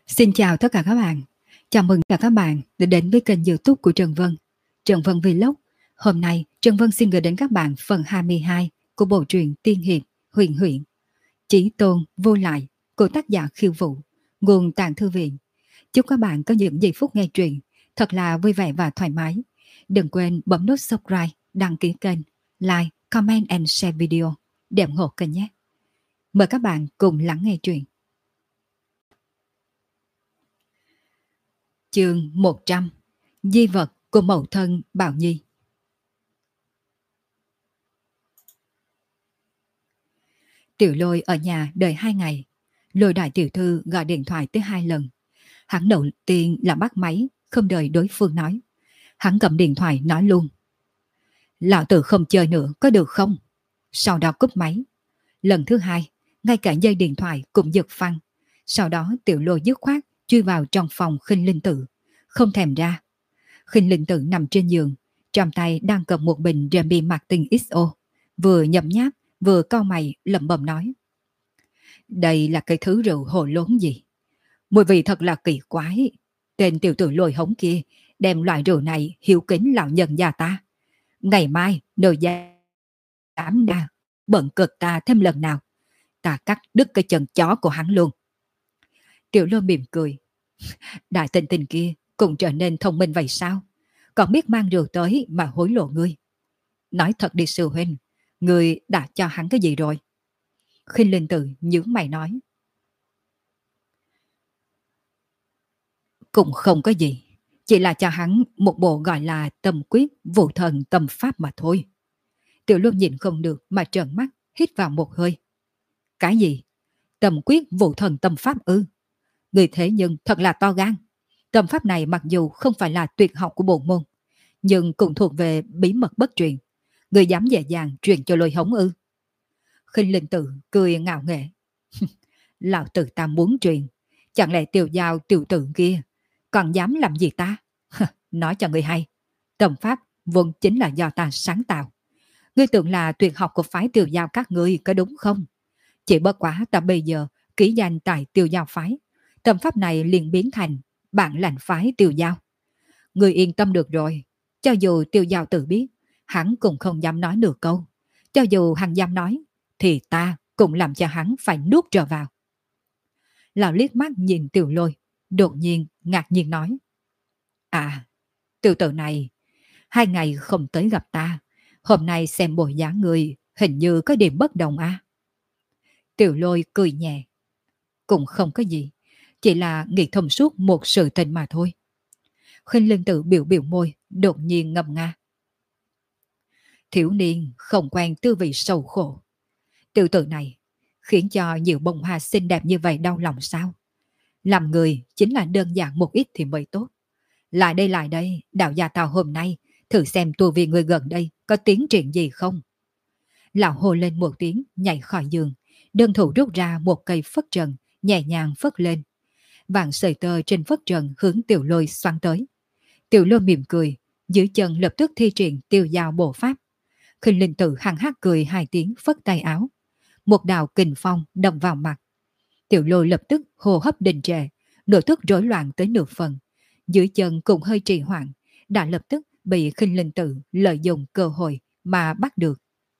Xin chào tất cả các bạn. Chào mừng tất cả các bạn đã đến với kênh YouTube của Trần Vân. Trần Vân Vlog. Hôm nay Trần Vân xin gửi đến các bạn phần 22 của bộ truyện Tiên Hiệp Huyền Huyễn, Chí Tôn Vô Lại của tác giả Khiêu Vũ, nguồn Tạng Thư Viện. Chúc các bạn có những giây phút nghe truyện thật là vui vẻ và thoải mái. Đừng quên bấm nút subscribe, đăng ký kênh, like, comment and share video để ủng hộ kênh nhé. Mời các bạn cùng lắng nghe truyện. Chương 100. Di vật của mẫu thân Bảo Nhi. Tiểu Lôi ở nhà đợi 2 ngày. Lôi đại tiểu thư gọi điện thoại tới 2 lần. Hắn đầu tiên là bắt máy, không đợi đối phương nói. Hắn cầm điện thoại nói luôn: "Lão tử không chơi nữa có được không?" Sau đó cúp máy. Lần thứ hai, ngay cả dây điện thoại cũng giật phăng. Sau đó Tiểu Lôi dứt khoát chui vào trong phòng Khinh Linh Tử, không thèm ra. Khinh Linh Tử nằm trên giường, trong tay đang cầm một bình Remy Martin XO, vừa nhấm nháp vừa cau mày lẩm bẩm nói: "Đây là cái thứ rượu hồ lốn gì? Mùi vị thật là kỳ quái. Tên tiểu tử Lôi hống kia đem loại rượu này hiếu kính lão nhân gia ta. Ngày mai nơi dám đa bận cực ta thêm lần nào, ta cắt đứt cái chân chó của hắn luôn." Tiểu Lôi mỉm cười: "Đại tinh tinh kia cũng trở nên thông minh vậy sao? Còn biết mang rượu tới mà hối lộ ngươi. Nói thật đi sư huynh, ngươi đã cho hắn cái gì rồi?" Khinh Linh Tử nhướng mày nói: "Cũng không có gì, chỉ là cho hắn một bộ gọi là tâm quyết vũ thần tâm pháp mà thôi." Tiểu Luân nhìn không được mà trợn mắt, hít vào một hơi. "Cái gì? Tâm quyết vũ thần tâm pháp ư? Người thế nhưng thật là to gan. Tâm pháp này mặc dù không phải là tuyệt học của bộ môn, nhưng cũng thuộc về bí mật bất truyền. Người dám dễ dàng truyền cho Lôi hống ư?" Khinh Linh Tử cười ngạo nghễ: "Lão tử ta muốn truyền, chẳng lẽ tiểu giao tiểu tử kia còn dám làm gì ta? Nói cho người hay, tâm pháp vốn chính là do ta sáng tạo. Ngươi tưởng là tuyệt học của phái tiểu giao các ngươi có đúng không? Chỉ bất quá ta bây giờ ký danh tại tiểu giao phái, tâm pháp này liền biến thành bản lãnh phái tiểu giao. Ngươi yên tâm được rồi, cho dù tiểu giao tự biết, hắn cũng không dám nói nửa câu. Cho dù hắn dám nói, thì ta cũng làm cho hắn phải nuốt trở vào." Lão liếc mắt nhìn Tiểu Lôi, đột nhiên ngạc nhiên nói: "À, tiểu tử này 2 ngày không tới gặp ta, hôm nay xem bộ dáng người hình như có điểm bất đồng à?" Tiểu Lôi cười nhẹ: "Cũng không có gì, chỉ là nghĩ thông suốt một sự tình mà thôi." Khinh Linh Tử biểu biểu môi, đột nhiên ngâm nga: "Thiếu niên không quen tư vị sầu khổ. Tiểu tử này khiến cho nhiều bông hoa xinh đẹp như vậy đau lòng sao? Làm người chính là đơn giản một ít thì mới tốt. Lại đây, đạo gia tào hôm nay, thử xem tu vi người gần đây có tiến triển gì không." Lão hô lên một tiếng, nhảy khỏi giường, đơn thủ rút ra một cây phất trần, nhẹ nhàng phất lên. Vạn sợi tơ trên phất trần hướng Tiểu Lôi xoắn tới. Tiểu Lôi mỉm cười, dưới chân lập tức thi triển tiêu dao bộ pháp. Khinh Linh Tử hằng hắc cười 2 tiếng, phất tay áo. Một đạo kình phong đâm vào mặt. Tiểu Lôi lập tức hô hấp đình trệ, nửa thức rối loạn tới nửa phần. Dưới chân cũng hơi trì hoãn, đã lập tức bị Khinh Linh Tử lợi dụng cơ hội mà bắt được.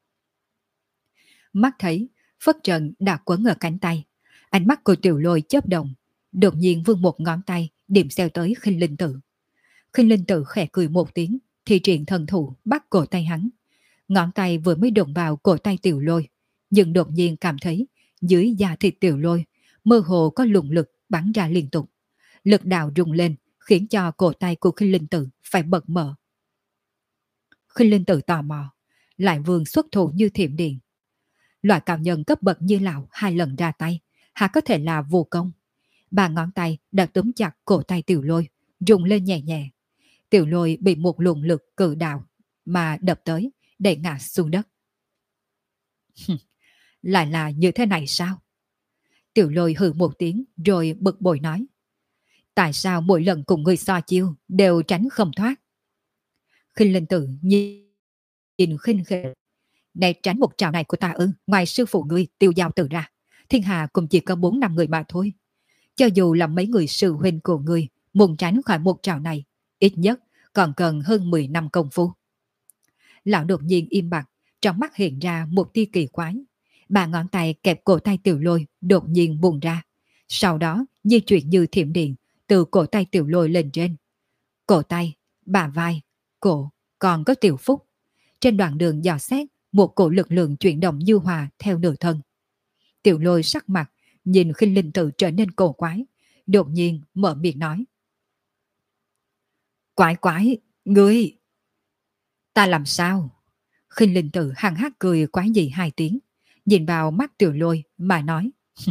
Mắt thấy phất trần đã quấn ở cánh tay, ánh mắt của Tiểu Lôi chớp động, đột nhiên vươn một ngón tay điểm xeo tới Khinh Linh Tử. Khinh Linh Tử khẽ cười một tiếng, thì triển thần thủ bắt cổ tay hắn. Ngón tay vừa mới đụng vào cổ tay Tiểu Lôi, nhưng đột nhiên cảm thấy dưới da thịt Tiểu Lôi mơ hồ có luồng lực bắn ra liên tục. Lực đạo rung lên khiến cho cổ tay của Khinh Linh Tử phải bật mở. Khinh Linh Tử tò mò, lại vươn xuất thủ như thiểm điện. Loại cao nhân cấp bậc như lão 2 lần ra tay, há có thể là vô công. 3 ngón tay đã túm chặt cổ tay Tiểu Lôi, rung lên nhẹ nhẹ. Tiểu Lôi bị một luồng lực cự đạo mà đập tới, để ngã xuống đất. Lại là như thế này sao? Tiểu Lôi hừ một tiếng rồi bực bội nói: "Tại sao mỗi lần cùng người so chiêu đều tránh không thoát?" Khinh Linh Tử nhìn khinh khệ: "Né tránh một trào này của ta ư? Ngoài sư phụ ngươi Tiêu Giao Tử ra, thiên hà cũng chỉ có 4-5 người mà thôi. Cho dù là mấy người sư huynh của ngươi muốn tránh khỏi một trào này, ít nhất còn cần hơn 10 năm công phu. Lão đột nhiên im bặt, trong mắt hiện ra một tia kỳ quái. Ba ngón tay kẹp cổ tay Tiểu Lôi đột nhiên buông ra. Sau đó di chuyển như thiểm điện từ cổ tay Tiểu Lôi lên trên. Cổ tay, bả vai, cổ, còn có Tiểu Phúc. Trên đoạn đường dò xét, một cổ lực lượng chuyển động như hòa theo nửa thân. Tiểu Lôi sắc mặt, nhìn Khinh Linh Tử trở nên cổ quái, đột nhiên mở miệng nói. Quái quái, ngươi... Ta làm sao? Khinh Linh Tử hằng hắc cười quái dị 2 tiếng, nhìn vào mắt Tiểu Lôi mà nói.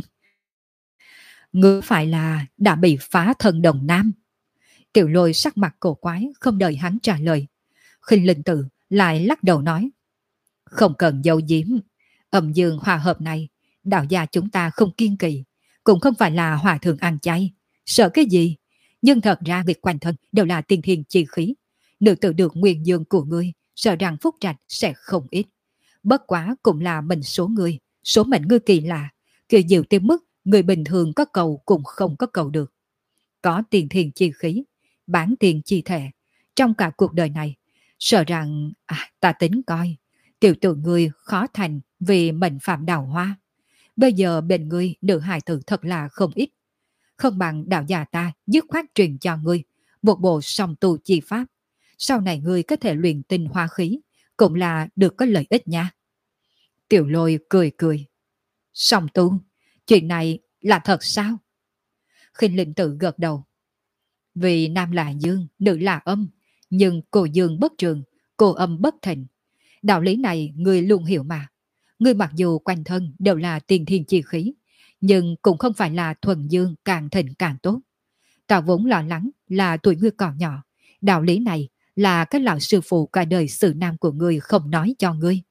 Ngươi phải là đã bị phá thần đồng nam. Tiểu Lôi sắc mặt cổ quái, không đợi hắn trả lời. Khinh Linh Tử lại lắc đầu nói. Không cần giấu giếm, âm dương hòa hợp này, đạo gia chúng ta không kiên kỳ, cũng không phải là hòa thượng ăn chay. Sợ cái gì? Nhưng thật ra việc quanh thân đều là tiên thiên chi khí. Nữ tử được nguyên dương của ngươi, sợ rằng phúc trạch sẽ không ít. Bất quá cũng là mình số mệnh ngươi kỳ lạ, kỳ diệu tới mức người bình thường có cầu cũng không có cầu được. Có tiền thiên chi khí, bán tiền chi thể, trong cả cuộc đời này, sợ rằng, ta tính coi, tiểu tử ngươi khó thành vì mệnh phạm đào hoa. Bây giờ bên ngươi nữ hài tử thật là không ít. Không bằng đạo già ta dứt khoát truyền cho ngươi một bộ song tu chi pháp. Sau này ngươi có thể luyện tinh hoa khí, cũng là được có lợi ích nha. Tiểu Lôi cười cười. Song tu, chuyện này là thật sao? Khinh Linh Tử gật đầu. Vì nam là dương, nữ là âm, nhưng cô dương bất trường, cô âm bất thịnh. Đạo lý này ngươi luôn hiểu mà. Ngươi mặc dù quanh thân đều là tiền thiên chi khí, nhưng cũng không phải là thuần dương càng thịnh càng tốt. Ta vốn lo lắng là tuổi ngươi còn nhỏ. Đạo lý này là các lão sư phụ cả đời sự nam của ngươi không nói cho ngươi.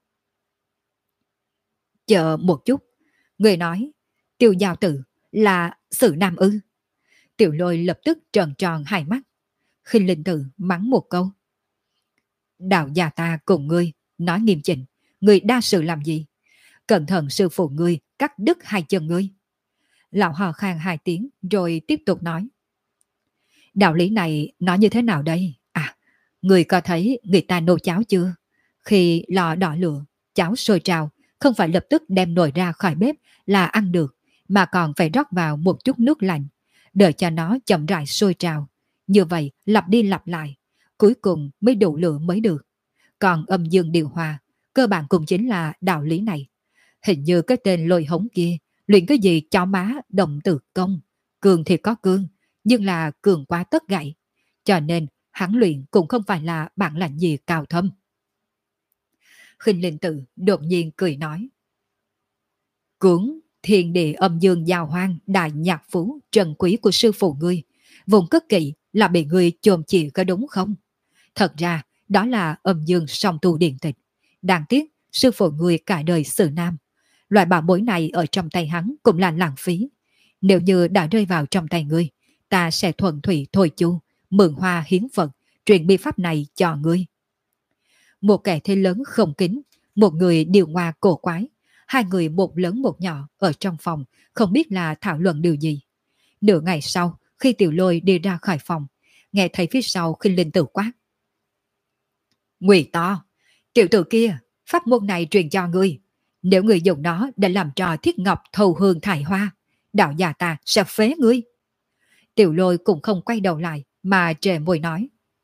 Chờ một chút, ngươi nói, Tiêu Giao Tử là sự nam ư? Tiểu Lôi lập tức tròn tròn 2 mắt. Khinh Linh Tử mắng một câu. Đạo già ta cùng ngươi, nói nghiêm chỉnh, ngươi đa sự làm gì? Cẩn thận sư phụ ngươi cắt đứt 2 chân ngươi. Lão hò khan 2 tiếng rồi tiếp tục nói. Đạo lý này nói như thế nào đây? Người có thấy người ta nấu cháo chưa? Khi lò đỏ lửa, cháo sôi trào, không phải lập tức đem nồi ra khỏi bếp là ăn được, mà còn phải rót vào một chút nước lạnh, đợi cho nó chậm rãi sôi trào. Như vậy lặp đi lặp lại, cuối cùng mới đủ lửa mới được. Còn âm dương điều hòa, cơ bản cũng chính là đạo lý này. Hình như cái tên Lôi Hống kia, luyện cái gì chó má đồng tử công. Cường thì có cương, nhưng là cường quá tất gãy. Cho nên hắn luyện cũng không phải là bản lãnh gì cao thâm. Khinh Linh Tử đột nhiên cười nói. Cuốn thiên địa âm dương giao hoang đại nhạc phú trần quý của sư phụ ngươi, vùng cất kỵ là bị ngươi chồm chỉ có đúng không? Thật ra đó là âm dương song tu điện tịch. Đáng tiếc sư phụ ngươi cả đời sự nam. Loại bảo bối này ở trong tay hắn cũng là lãng phí. Nếu như đã rơi vào trong tay ngươi, ta sẽ thuận thủy thôi chu, mượn hoa hiến Phật, truyền bi pháp này cho ngươi. Một kẻ thế lớn không kính, một người điều hòa cổ quái, 2 người một lớn một nhỏ ở trong phòng, không biết là thảo luận điều gì. Nửa ngày sau, khi Tiểu Lôi đi ra khỏi phòng, nghe thấy phía sau Khinh Linh Tử quát. Ngụy to, tiểu tử kia, pháp môn này truyền cho ngươi. Nếu ngươi dùng nó để làm trò thiết ngọc thầu hương thải hoa, đạo già ta sẽ phế ngươi. Tiểu Lôi cũng không quay đầu lại, mà trề môi nói.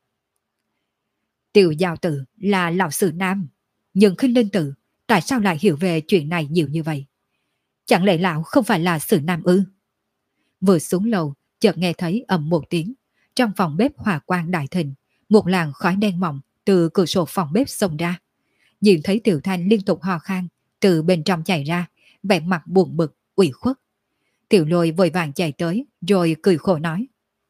Tiểu Giao Tử là lão sử nam, nhưng Khinh Linh Tử tại sao lại hiểu về chuyện này nhiều như vậy? Chẳng lẽ lão không phải là sử nam ư? Vừa xuống lầu, chợt nghe thấy ầm một tiếng. Trong phòng bếp hỏa quang đại thịnh, một làn khói đen mỏng từ cửa sổ phòng bếp xông ra. Nhìn thấy Tiểu Thanh liên tục ho khan từ bên trong chạy ra, vẻ mặt buồn bực, ủy khuất. Tiểu Lôi vội vàng chạy tới, rồi cười khổ nói.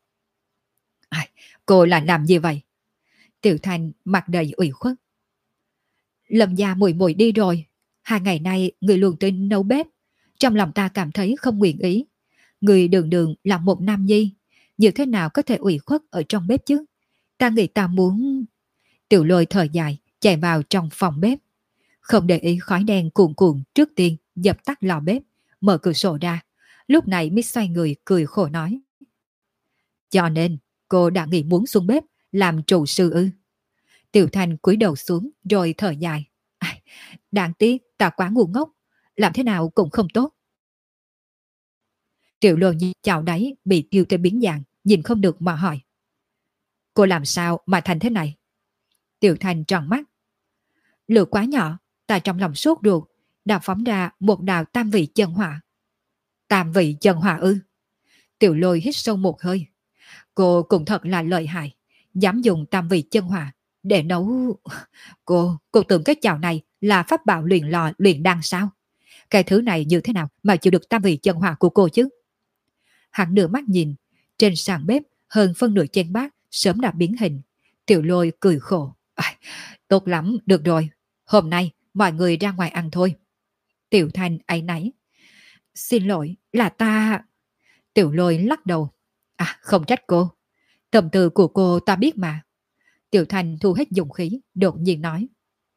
Cô là làm gì vậy? Tiểu Thanh mặt đầy ủy khuất. Lâm gia muội muội đi rồi. 2 ngày nay người luôn tin nấu bếp. Trong lòng ta cảm thấy không nguyện ý. Người đường đường là một nam nhi, như thế nào có thể ủy khuất ở trong bếp chứ? Ta nghĩ ta muốn... Tiểu Lôi thở dài, chạy vào trong phòng bếp. Không để ý khói đen cuồn cuộn, trước tiên dập tắt lò bếp, mở cửa sổ ra, Lúc này mới xoay người cười khổ nói. Cho nên, cô đã nghĩ muốn xuống bếp làm trụ sư ư? Tiểu Thanh cúi đầu xuống rồi thở dài. Ai, đáng tiếc ta quá ngu ngốc, làm thế nào cũng không tốt. Tiểu Lôi Nhi chào đáy bị tiêu tới biến dạng, nhìn không được mà hỏi. Cô làm sao mà thành thế này? Tiểu Thanh tròn mắt. Lửa quá nhỏ, ta trong lòng sốt ruột, đã phóng ra một đạo tam vị chân hỏa. Tam vị chân hỏa ư? Tiểu Lôi hít sâu một hơi. Cô cũng thật là lợi hại, dám dùng tam vị chân hỏa để nấu... Cô tưởng cái chảo này là pháp bảo luyện lò luyện đan sao? Cái thứ này như thế nào mà chịu được tam vị chân hỏa của cô chứ? Hắn nửa mắt nhìn, trên sàn bếp hơn phân nửa chén bát sớm đã biến hình. Tiểu Lôi cười khổ. Tốt lắm, được rồi. Hôm nay mọi người ra ngoài ăn thôi. Tiểu Thanh áy náy. Xin lỗi, là ta... Tiểu Lôi lắc đầu. Không trách cô. Tâm tư của cô ta biết mà. Tiểu Thanh thu hết dụng khí, đột nhiên nói.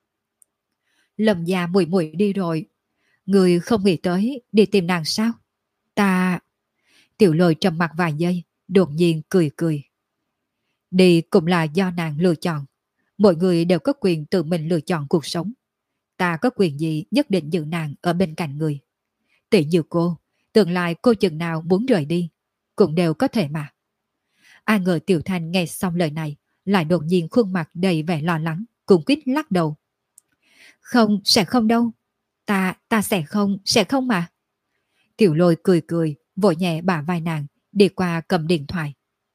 Lâm gia muội muội đi rồi. Người không nghĩ tới đi tìm nàng sao? Ta... Tiểu Lôi trầm mặt vài giây, đột nhiên cười cười. Đi cũng là do nàng lựa chọn. Mọi người đều có quyền tự mình lựa chọn cuộc sống. Ta có quyền gì nhất định giữ nàng ở bên cạnh người. Tỷ như cô, tương lai cô chừng nào muốn rời đi, cũng đều có thể mà. Ai ngờ Tiểu Thanh nghe xong lời này, lại đột nhiên khuôn mặt đầy vẻ lo lắng, cùng quýt lắc đầu. Không, sẽ không đâu. Ta sẽ không mà. Tiểu Lôi cười cười, vội nhẹ bả vai nàng, đi qua cầm điện thoại.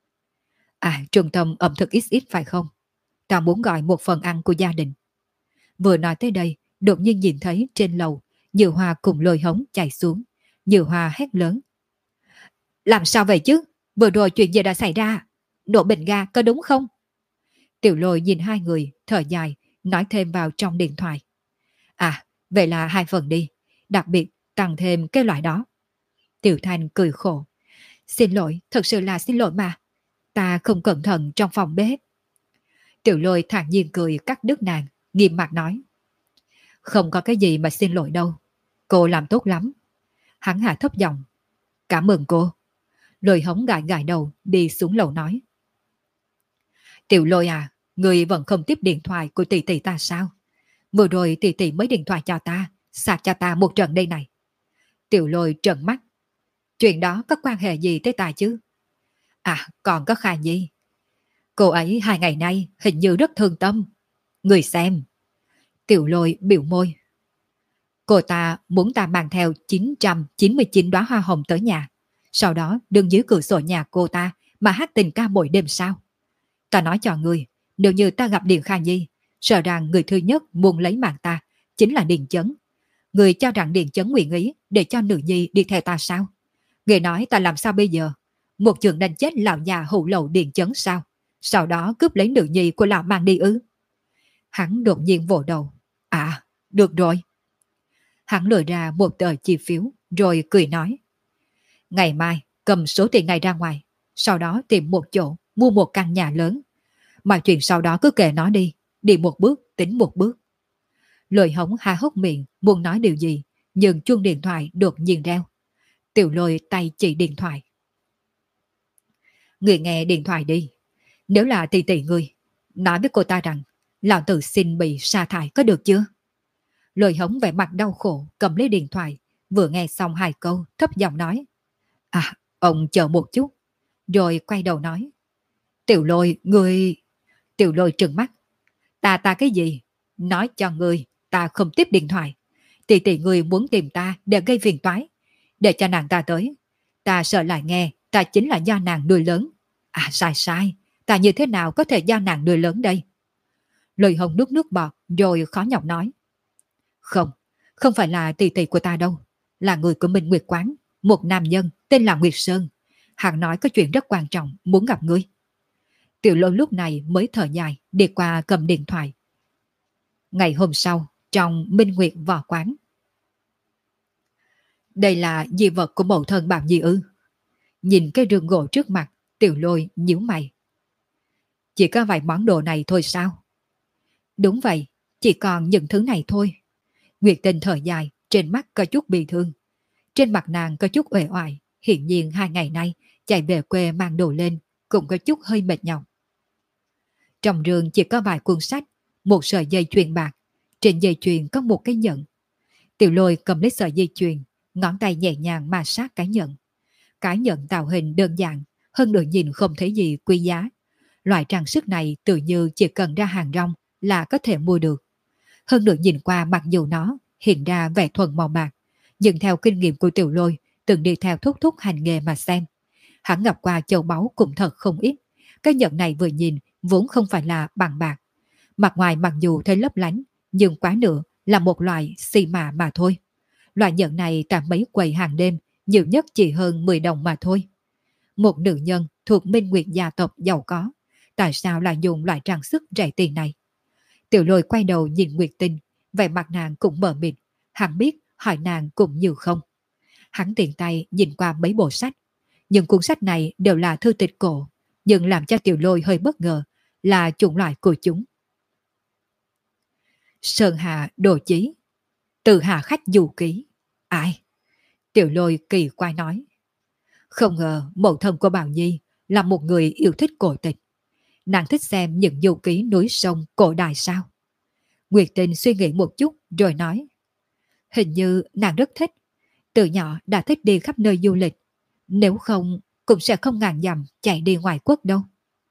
Trung tâm ẩm thực XX phải không? Ta muốn gọi một phần ăn của gia đình. Vừa nói tới đây, đột nhiên nhìn thấy trên lầu, Như Hoa cùng Lôi Hống chạy xuống. Như Hoa hét lớn. Làm sao vậy chứ? Vừa rồi chuyện gì đã xảy ra? Nổ bình ga có đúng không? Tiểu Lôi nhìn hai người, thở dài, nói thêm vào trong điện thoại. Vậy là 2 phần đi. Đặc biệt tăng thêm cái loại đó. Tiểu Thanh cười khổ. Xin lỗi, thật sự là xin lỗi mà. Ta không cẩn thận trong phòng bếp. Tiểu Lôi thản nhiên cười cắt đứt nàng, nghiêm mặt nói. Không có cái gì mà xin lỗi đâu. Cô làm tốt lắm. Hắn hạ thấp giọng. Cảm ơn cô. Lôi Hống gãi gãi đầu, đi xuống lầu nói. Tiểu Lôi người vẫn không tiếp điện thoại của tỷ tỷ ta sao? Vừa rồi tỷ tỷ mới điện thoại cho ta, sạc cho ta một trận đây này. Tiểu Lôi trợn mắt. Chuyện đó có quan hệ gì tới ta chứ? Còn có Kha Nhi. Cô ấy 2 ngày nay hình như rất thương tâm. Người xem. Tiểu Lôi biểu môi. Cô ta muốn ta mang theo 999 đóa hoa hồng tới nhà. Sau đó đứng dưới cửa sổ nhà cô ta mà hát tình ca mỗi đêm sao? Ta nói cho người, nếu như ta gặp Điền Kha Nhi, sợ rằng người thứ nhất muốn lấy mạng ta chính là Điền Chấn. Người cho rằng Điền Chấn nguyện ý để cho nữ nhi đi theo ta sao? Người nói ta làm sao bây giờ? Một trường đánh chết lão già hủ lậu Điền Chấn sao? Sau đó cướp lấy nữ nhi của lão mang đi ư? Hắn đột nhiên vỗ đầu. Được rồi. Hắn lôi ra một tờ chi phiếu rồi cười nói. Ngày mai cầm số tiền này ra ngoài, sau đó tìm một chỗ mua một căn nhà lớn. Mà chuyện sau đó cứ kệ nó đi một bước tính một bước. Lôi Hống há hốc miệng muốn nói điều gì, nhưng chuông điện thoại đột nhiên reo. Tiểu Lôi tay chỉ điện thoại. Người nghe điện thoại đi. Nếu là tỷ tỷ người, nói với cô ta rằng lão tử xin bị sa thải có được chưa? Lôi Hống vẻ mặt đau khổ cầm lấy điện thoại, vừa nghe xong 2 câu thấp giọng nói. Ông chờ một chút. Rồi quay đầu nói. Tiểu Lôi, người... Tiểu Lôi trừng mắt. Ta cái gì? Nói cho người, ta không tiếp điện thoại. Tỷ tỷ người muốn tìm ta để gây phiền toái. Để cho nàng ta tới. Ta sợ lại nghe, ta chính là do nàng nuôi lớn. Sai. Ta như thế nào có thể do nàng nuôi lớn đây? Lôi Hồng nuốt nước bọt rồi khó nhọc nói. Không phải là tỷ tỷ của ta đâu. Là người của Minh Nguyệt Quán, một nam nhân tên là Nguyệt Sơn. Hắn nói có chuyện rất quan trọng muốn gặp ngươi. Tiểu Lôi lúc này mới thở dài đi qua cầm điện thoại. Ngày hôm sau, trong Minh Nguyệt Võ Quán. Đây là di vật của mẫu thân Bảo Nhi ư? Nhìn cái rương gỗ trước mặt, Tiểu Lôi nhíu mày. Chỉ có vài món đồ này thôi sao? Đúng vậy, chỉ còn những thứ này thôi. Nguyệt Tình thở dài, trên mắt có chút bị thương. Trên mặt nàng có chút uể oải, Hiện nhiên 2 ngày nay chạy về quê mang đồ lên cũng có chút hơi mệt nhọc. Trong rương chỉ có vài cuốn sách, một sợi dây chuyền bạc, trên dây chuyền có một cái nhẫn. Tiểu Lôi cầm lấy sợi dây chuyền, ngón tay nhẹ nhàng ma sát cái nhẫn. Cái nhẫn tạo hình đơn giản, hơn nữa nhìn không thấy gì quý giá. Loại trang sức này tự như chỉ cần ra hàng rong là có thể mua được. Hơn nữa nhìn qua mặc dù nó hiện ra vẻ thuần màu bạc, nhưng theo kinh nghiệm của Tiểu Lôi từng đi theo thúc thúc hành nghề mà xem, hắn gặp qua châu báu cũng thật không ít. Cái nhẫn này vừa nhìn vốn không phải là bằng bạc. Mặt ngoài mặc dù thấy lấp lánh, nhưng quá nữa là một loại xì mạ mà thôi. Loại nhẫn này tại mấy quầy hàng đêm nhiều nhất chỉ hơn 10 đồng mà thôi. Một nữ nhân thuộc Minh Nguyệt gia tộc giàu có, tại sao lại dùng loại trang sức rẻ tiền này? Tiểu Lôi quay đầu nhìn Nguyệt Tinh, vẻ mặt nàng cũng mờ mịt, hắn biết hỏi nàng cũng như không. Hắn tiện tay nhìn qua mấy bộ sách, những cuốn sách này đều là thư tịch cổ, nhưng làm cho Tiểu Lôi hơi bất ngờ là chủng loại của chúng. Sơn Hạ Đồ Chí, Từ Hạ Khách Du Ký. Ai? Tiểu Lôi kỳ quái nói. Không ngờ mẫu thân của Bảo Nhi là một người yêu thích cổ tịch. Nàng thích xem những du ký núi sông cổ đại sao? Nguyệt Tinh suy nghĩ một chút rồi nói. Hình như nàng rất thích. Từ nhỏ đã thích đi khắp nơi du lịch. Nếu không cũng sẽ không ngàn dặm chạy đi ngoài quốc đâu.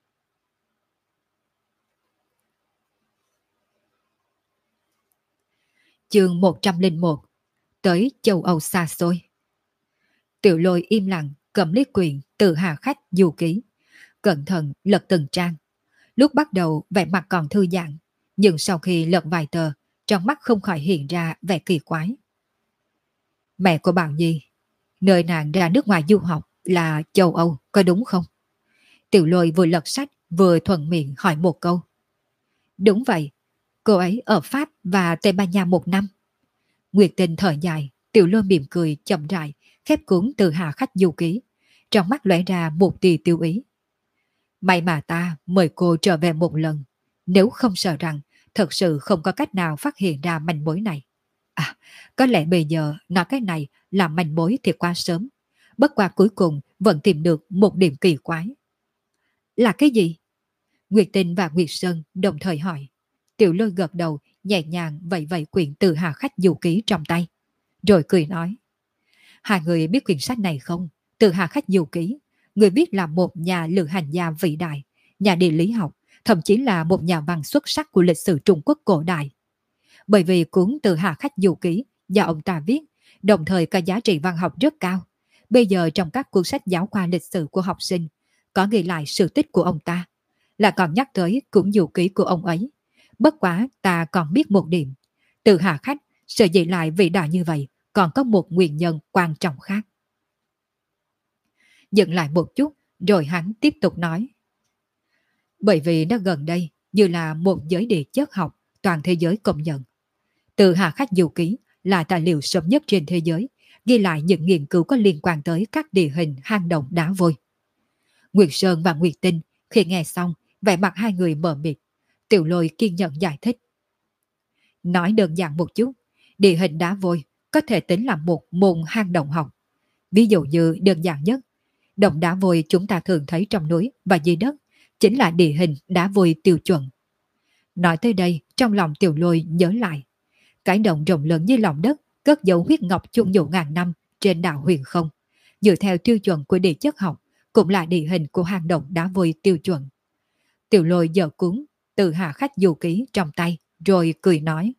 Chương 101. Tới châu Âu xa xôi. Tiểu Lôi im lặng cầm lấy quyển Từ Hà Khách Du Ký, cẩn thận lật từng trang. Lúc bắt đầu vẻ mặt còn thư giãn, nhưng sau khi lật vài tờ, trong mắt không khỏi hiện ra vẻ kỳ quái. Mẹ của Bảo Nhi, nơi nàng ra nước ngoài du học là châu Âu, có đúng không? Tiểu Lôi vừa lật sách vừa thuận miệng hỏi một câu. Đúng vậy, cô ấy ở Pháp và Tây Ban Nha 1 năm. Nguyệt Tinh thở dài, Tiểu Lôi mỉm cười chậm rãi, khép cuốn Từ Hà Khách Du Ký, trong mắt lóe ra một tia tiêu ý. May mà ta mời cô trở về một lần, nếu không sợ rằng thật sự không có cách nào phát hiện ra manh mối này. À, có lẽ bây giờ nói cái này là manh mối thì quá sớm. Bất qua cuối cùng vẫn tìm được một điểm kỳ quái. Là cái gì? Nguyệt Tinh và Nguyệt Sơn đồng thời hỏi. Tiểu Lôi gật đầu, nhẹ nhàng vẫy vẫy quyển Từ Hà Khách Du Ký trong tay, rồi cười nói. Hai người biết quyển sách này không? Từ Hà Khách Du Ký, người viết là một nhà lữ hành gia vĩ đại, nhà địa lý học, thậm chí là một nhà văn xuất sắc của lịch sử Trung Quốc cổ đại. Bởi vì cuốn Từ Hà Khách Du Ký do ông ta viết, đồng thời có giá trị văn học rất cao. Bây giờ trong các cuốn sách giáo khoa lịch sử của học sinh, có ghi lại sự tích của ông ta, là còn nhắc tới cuốn du ký của ông ấy. Bất quá ta còn biết một điểm, Từ Hà Khách sở dĩ lại vĩ đại như vậy còn có một nguyên nhân quan trọng khác. Dừng lại một chút rồi hắn tiếp tục nói. Bởi vì nó gần đây như là một giới địa chất học toàn thế giới công nhận. Từ Hà Khách Du Ký là tài liệu sớm nhất trên thế giới, ghi lại những nghiên cứu có liên quan tới các địa hình hang động đá vôi. Nguyệt Sơn và Nguyệt Tinh khi nghe xong, vẻ mặt hai người mờ mịt. Tiểu Lôi kiên nhẫn giải thích. Nói đơn giản một chút, địa hình đá vôi có thể tính là một môn hang động học. Ví dụ như đơn giản nhất, động đá vôi chúng ta thường thấy trong núi và dưới đất chính là địa hình đá vôi tiêu chuẩn. Nói tới đây, trong lòng Tiểu Lôi nhớ lại. Cái động rộng lớn như lòng đất, cất dấu huyết ngọc chung dụ ngàn năm trên đảo Huyền Không, dựa theo tiêu chuẩn của địa chất học, cũng là địa hình của hang động đá vôi tiêu chuẩn. Tiểu Lôi giở cuốn Từ Hà Khách Du Ký trong tay, rồi cười nói.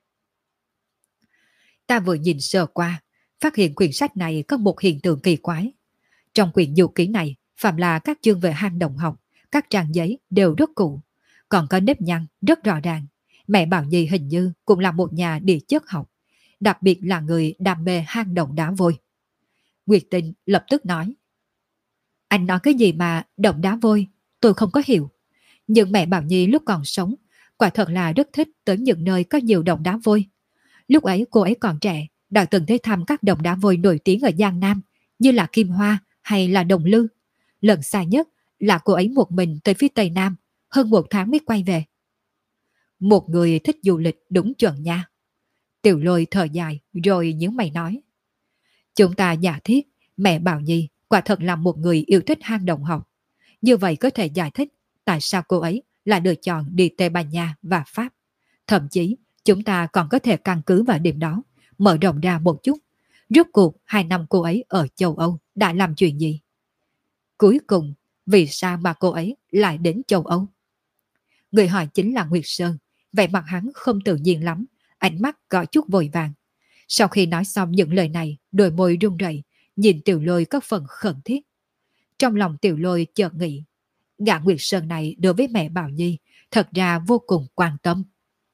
Ta vừa nhìn sơ qua, phát hiện quyển sách này có một hiện tượng kỳ quái. Trong quyển du ký này, phạm là các chương về hang động học, các trang giấy đều rất cũ, còn có nếp nhăn rất rõ ràng. Mẹ Bảo Nhi hình như cũng là một nhà địa chất học, đặc biệt là người đam mê hang động đá vôi. Nguyệt Tinh lập tức nói. Anh nói cái gì mà động đá vôi, tôi không có hiểu. Nhưng mẹ Bảo Nhi lúc còn sống, quả thật là rất thích tới những nơi có nhiều động đá vôi. Lúc ấy cô ấy còn trẻ, đã từng tới thăm các động đá vôi nổi tiếng ở Giang Nam, như là Kim Hoa hay là Đồng Lư. Lần xa nhất là cô ấy một mình tới phía Tây Nam, hơn 1 tháng mới quay về. Một người thích du lịch đúng chuẩn nha. Tiểu Lôi thở dài rồi nhướng mày nói. Chúng ta giả thiết Mẹ Bảo Nhi quả thật là một người yêu thích hang động học. Như vậy có thể giải thích tại sao cô ấy lại lựa chọn đi Tây Ban Nha và Pháp. Thậm chí, chúng ta còn có thể căn cứ vào điểm đó, mở rộng ra một chút. Rốt cuộc 2 năm cô ấy ở châu Âu đã làm chuyện gì? Cuối cùng, vì sao mà cô ấy lại đến châu Âu? Người hỏi chính là Nguyệt Sơn. Vẻ mặt hắn không tự nhiên lắm, ánh mắt có chút vội vàng. Sau khi nói xong những lời này, đôi môi run rẩy, nhìn Tiểu Lôi có phần khẩn thiết. Trong lòng Tiểu Lôi chợt nghĩ, gã Nguyệt Sơn này đối với mẹ Bảo Nhi thật ra vô cùng quan tâm.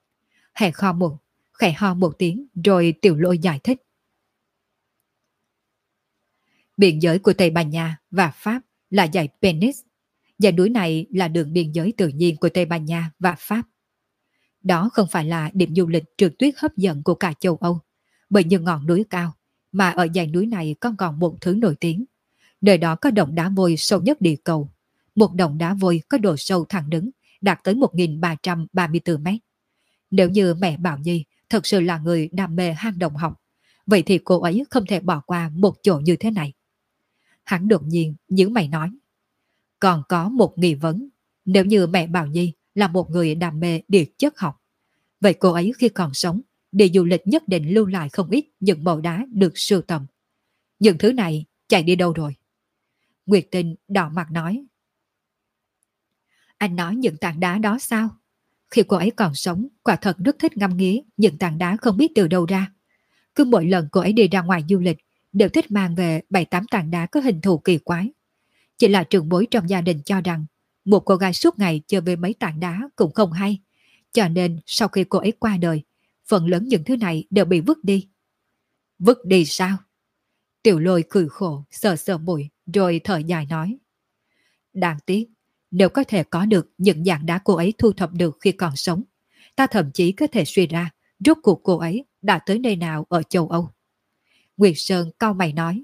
Khẽ ho một tiếng rồi Tiểu Lôi giải thích. Biên giới của Tây Ban Nha và Pháp là dãy Penis. Dãy núi này là đường biên giới tự nhiên của Tây Ban Nha và Pháp. Đó không phải là điểm du lịch trượt tuyết hấp dẫn của cả châu Âu, bởi những ngọn núi cao, mà ở dãy núi này còn một thứ nổi tiếng. Nơi đó có động đá vôi sâu nhất địa cầu. Một động đá vôi có độ sâu thẳng đứng đạt tới 1.334 mét. Nếu như mẹ Bảo Nhi thật sự là người đam mê hang động học, vậy thì cô ấy không thể bỏ qua một chỗ như thế này. Hắn đột nhiên nhíu mày nói. Còn có một nghi vấn, nếu như mẹ Bảo Nhi là một người đam mê địa chất học, vậy cô ấy khi còn sống, đi du lịch nhất định lưu lại không ít những mẫu đá được sưu tầm. Những thứ này chạy đi đâu rồi? Nguyệt Tinh đỏ mặt nói. Anh nói những tảng đá đó sao? Khi cô ấy còn sống, quả thật rất thích ngắm nghía những tảng đá không biết từ đâu ra. Cứ mỗi lần cô ấy đi ra ngoài du lịch, đều thích mang về 7-8 tảng đá có hình thù kỳ quái. Chỉ là trưởng bối trong gia đình cho rằng một cô gái suốt ngày chơi với mấy tảng đá cũng không hay. Cho nên sau khi cô ấy qua đời, phần lớn những thứ này đều bị vứt đi. Vứt đi sao? Tiểu Lôi cười khổ, sờ sờ mũi, rồi thở dài nói. Đáng tiếc, nếu có thể có được những dạng đá cô ấy thu thập được khi còn sống, ta thậm chí có thể suy ra rốt cuộc cô ấy đã tới nơi nào ở châu Âu. Nguyệt Sơn cau mày nói.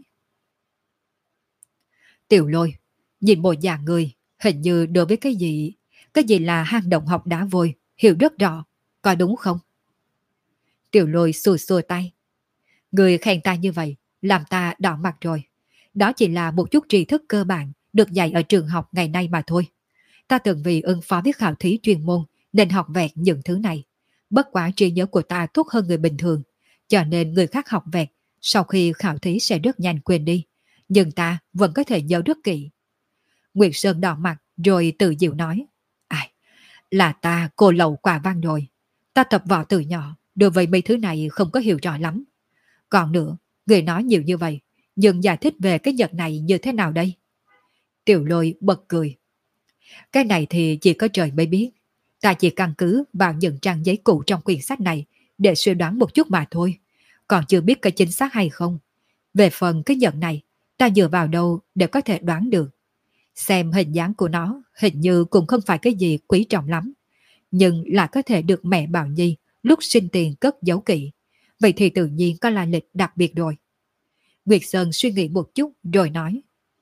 Tiểu Lôi, nhìn bộ dạng người, hình như đối với cái gì là hang động học đá vôi, hiểu rất rõ, có đúng không? Tiểu Lôi xua xua tay. Người khen ta như vậy, làm ta đỏ mặt rồi. Đó chỉ là một chút tri thức cơ bản được dạy ở trường học ngày nay mà thôi. Ta từng vì ứng phó với khảo thí chuyên môn nên học vẹt những thứ này. Bất quá trí nhớ của ta tốt hơn người bình thường, cho nên người khác học vẹt sau khi khảo thí sẽ rất nhanh quên đi. Nhưng ta vẫn có thể nhớ rất kỹ. Nguyệt Sơn đỏ mặt rồi tự dịu nói. Ai, là ta cô lậu quả văn rồi. Ta tập võ từ nhỏ, đối với mấy thứ này không có hiểu rõ lắm. Còn nữa, người nói nhiều như vậy, nhưng giải thích về cái vật này như thế nào đây? Tiểu Lôi bật cười. Cái này thì chỉ có trời mới biết. Ta chỉ căn cứ vào những trang giấy cũ trong quyển sách này để suy đoán một chút mà thôi. Còn chưa biết có chính xác hay không. Về phần cái vật này, ta dựa vào đâu để có thể đoán được. Xem hình dáng của nó hình như cũng không phải cái gì quý trọng lắm. Nhưng lại có thể được mẹ Bảo Nhi lúc sinh tiền cất giấu kỹ. Vậy thì tự nhiên có lai lịch đặc biệt rồi. Nguyệt Sơn suy nghĩ một chút rồi nói.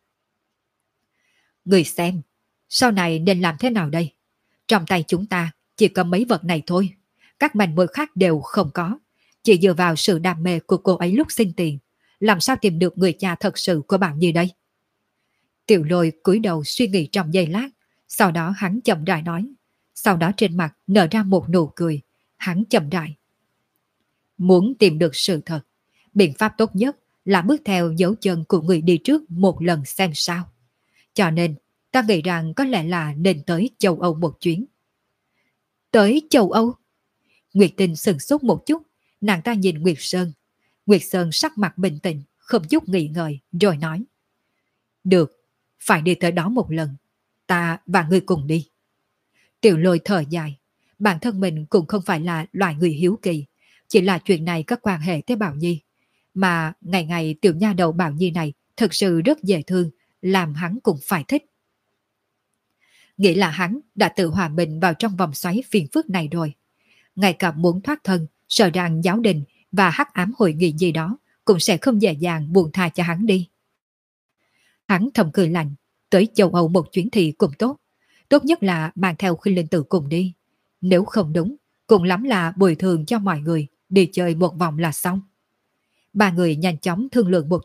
Người xem, sau này nên làm thế nào đây? Trong tay chúng ta chỉ có mấy vật này thôi. Các manh mối khác đều không có. Chỉ dựa vào sự đam mê của cô ấy lúc sinh tiền. Làm sao tìm được người cha thật sự của Bảo Nhi đây? Tiểu Lôi cúi đầu suy nghĩ trong giây lát. Sau đó hắn chậm rãi nói. Sau đó trên mặt nở ra một nụ cười. Hắn chậm rãi. Muốn tìm được sự thật, biện pháp tốt nhất là bước theo dấu chân của người đi trước một lần xem sao. Cho nên, ta nghĩ rằng có lẽ là nên tới châu Âu một chuyến. Tới châu Âu? Nguyệt Tinh sửng sốt một chút, nàng ta nhìn Nguyệt Sơn. Nguyệt Sơn sắc mặt bình tĩnh, không chút nghĩ ngợi, rồi nói. Được, phải đi tới đó một lần. Ta và ngươi cùng đi. Tiểu Lôi thở dài. Bản thân mình cũng không phải là loại người hiếu kỳ. Chỉ là chuyện này có quan hệ tới Bảo Nhi. Mà ngày ngày tiểu nha đầu Bảo Nhi này thật sự rất dễ thương, làm hắn cũng phải thích. Nghĩ là hắn đã tự hòa mình vào trong vòng xoáy phiền phức này rồi. Ngay cả muốn thoát thân, sợ rằng giáo đình và hắc ám hội nghị gì đó cũng sẽ không dễ dàng buông tha cho hắn đi. Hắn thầm cười lạnh, tới châu Âu một chuyến thì cũng tốt. Tốt nhất là mang theo Khuynh Linh Tử cùng đi. Nếu không đúng, cũng lắm là bồi thường cho mọi người, đi chơi một vòng là xong. Ba người nhanh chóng thương lượng một chút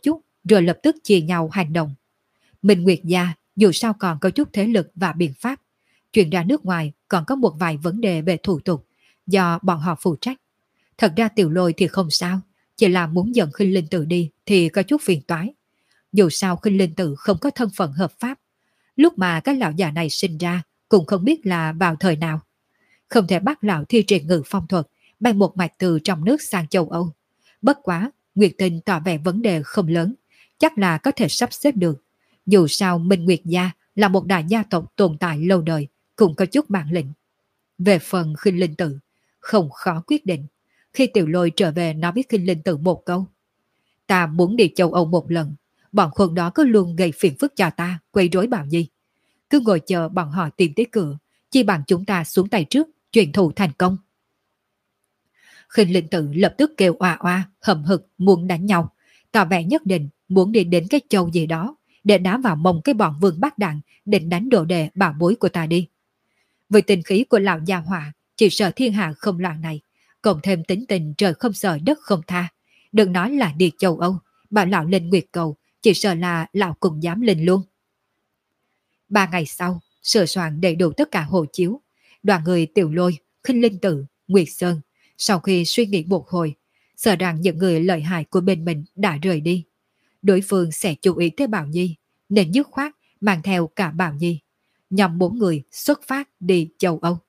rồi lập tức chia nhau hành động. Minh Nguyệt gia dù sao còn có chút thế lực và biện pháp. Chuyện ra nước ngoài còn có một vài vấn đề về thủ tục do bọn họ phụ trách. Thật ra Tiểu Lôi thì không sao, chỉ là muốn dẫn Khinh Linh Tử đi thì có chút phiền toái. Dù sao Khinh Linh Tử không có thân phận hợp pháp. Lúc mà các lão già này sinh ra cũng không biết là vào thời nào. Không thể bắt lão thi triển ngự phong thuật bay một mạch từ trong nước sang châu Âu. Bất quá, Nguyệt Tinh tỏ vẻ vấn đề không lớn, chắc là có thể sắp xếp được. Dù sao Minh Nguyệt gia là một đại gia tộc tồn tại lâu đời, cũng có chút bản lĩnh. Về phần Khinh Linh Tử, không khó quyết định. Khi Tiểu Lôi trở về nói với Khinh Linh Tử một câu: ta muốn đi châu Âu một lần, bọn khốn đó cứ luôn gây phiền phức cho ta, quấy rối Bảo Nhi. Cứ ngồi chờ bọn họ tìm tới cửa, chi bằng chúng ta xuống tay trước, chuyện thù thành công. Khinh Linh Tử lập tức kêu oa oa, hậm hực muốn đánh nhau, tỏ vẻ nhất định muốn đi đến cái châu gì đó để đá vào mông cái bọn Vương Bát Đạn định đánh đồ đệ bảo bối của ta đi. Với tình khí của lão gia hỏa, chỉ sợ thiên hạ không loạn này, cộng thêm tính tình trời không sợ đất không tha. Đừng nói là đi châu Âu, bảo lão lên Nguyệt Cầu, chỉ sợ là lão cũng dám lên luôn. 3 ngày sau, sửa soạn đầy đủ tất cả hộ chiếu. Đoàn người Tiểu Lôi, Khinh Linh Tử, Nguyệt Sơn, sau khi suy nghĩ một hồi, sợ rằng những người lợi hại của bên mình đã rời đi. Đối phương sẽ chú ý tới Bảo Nhi, nên dứt khoát mang theo cả Bảo Nhi. Nhằm 4 người xuất phát đi châu Âu.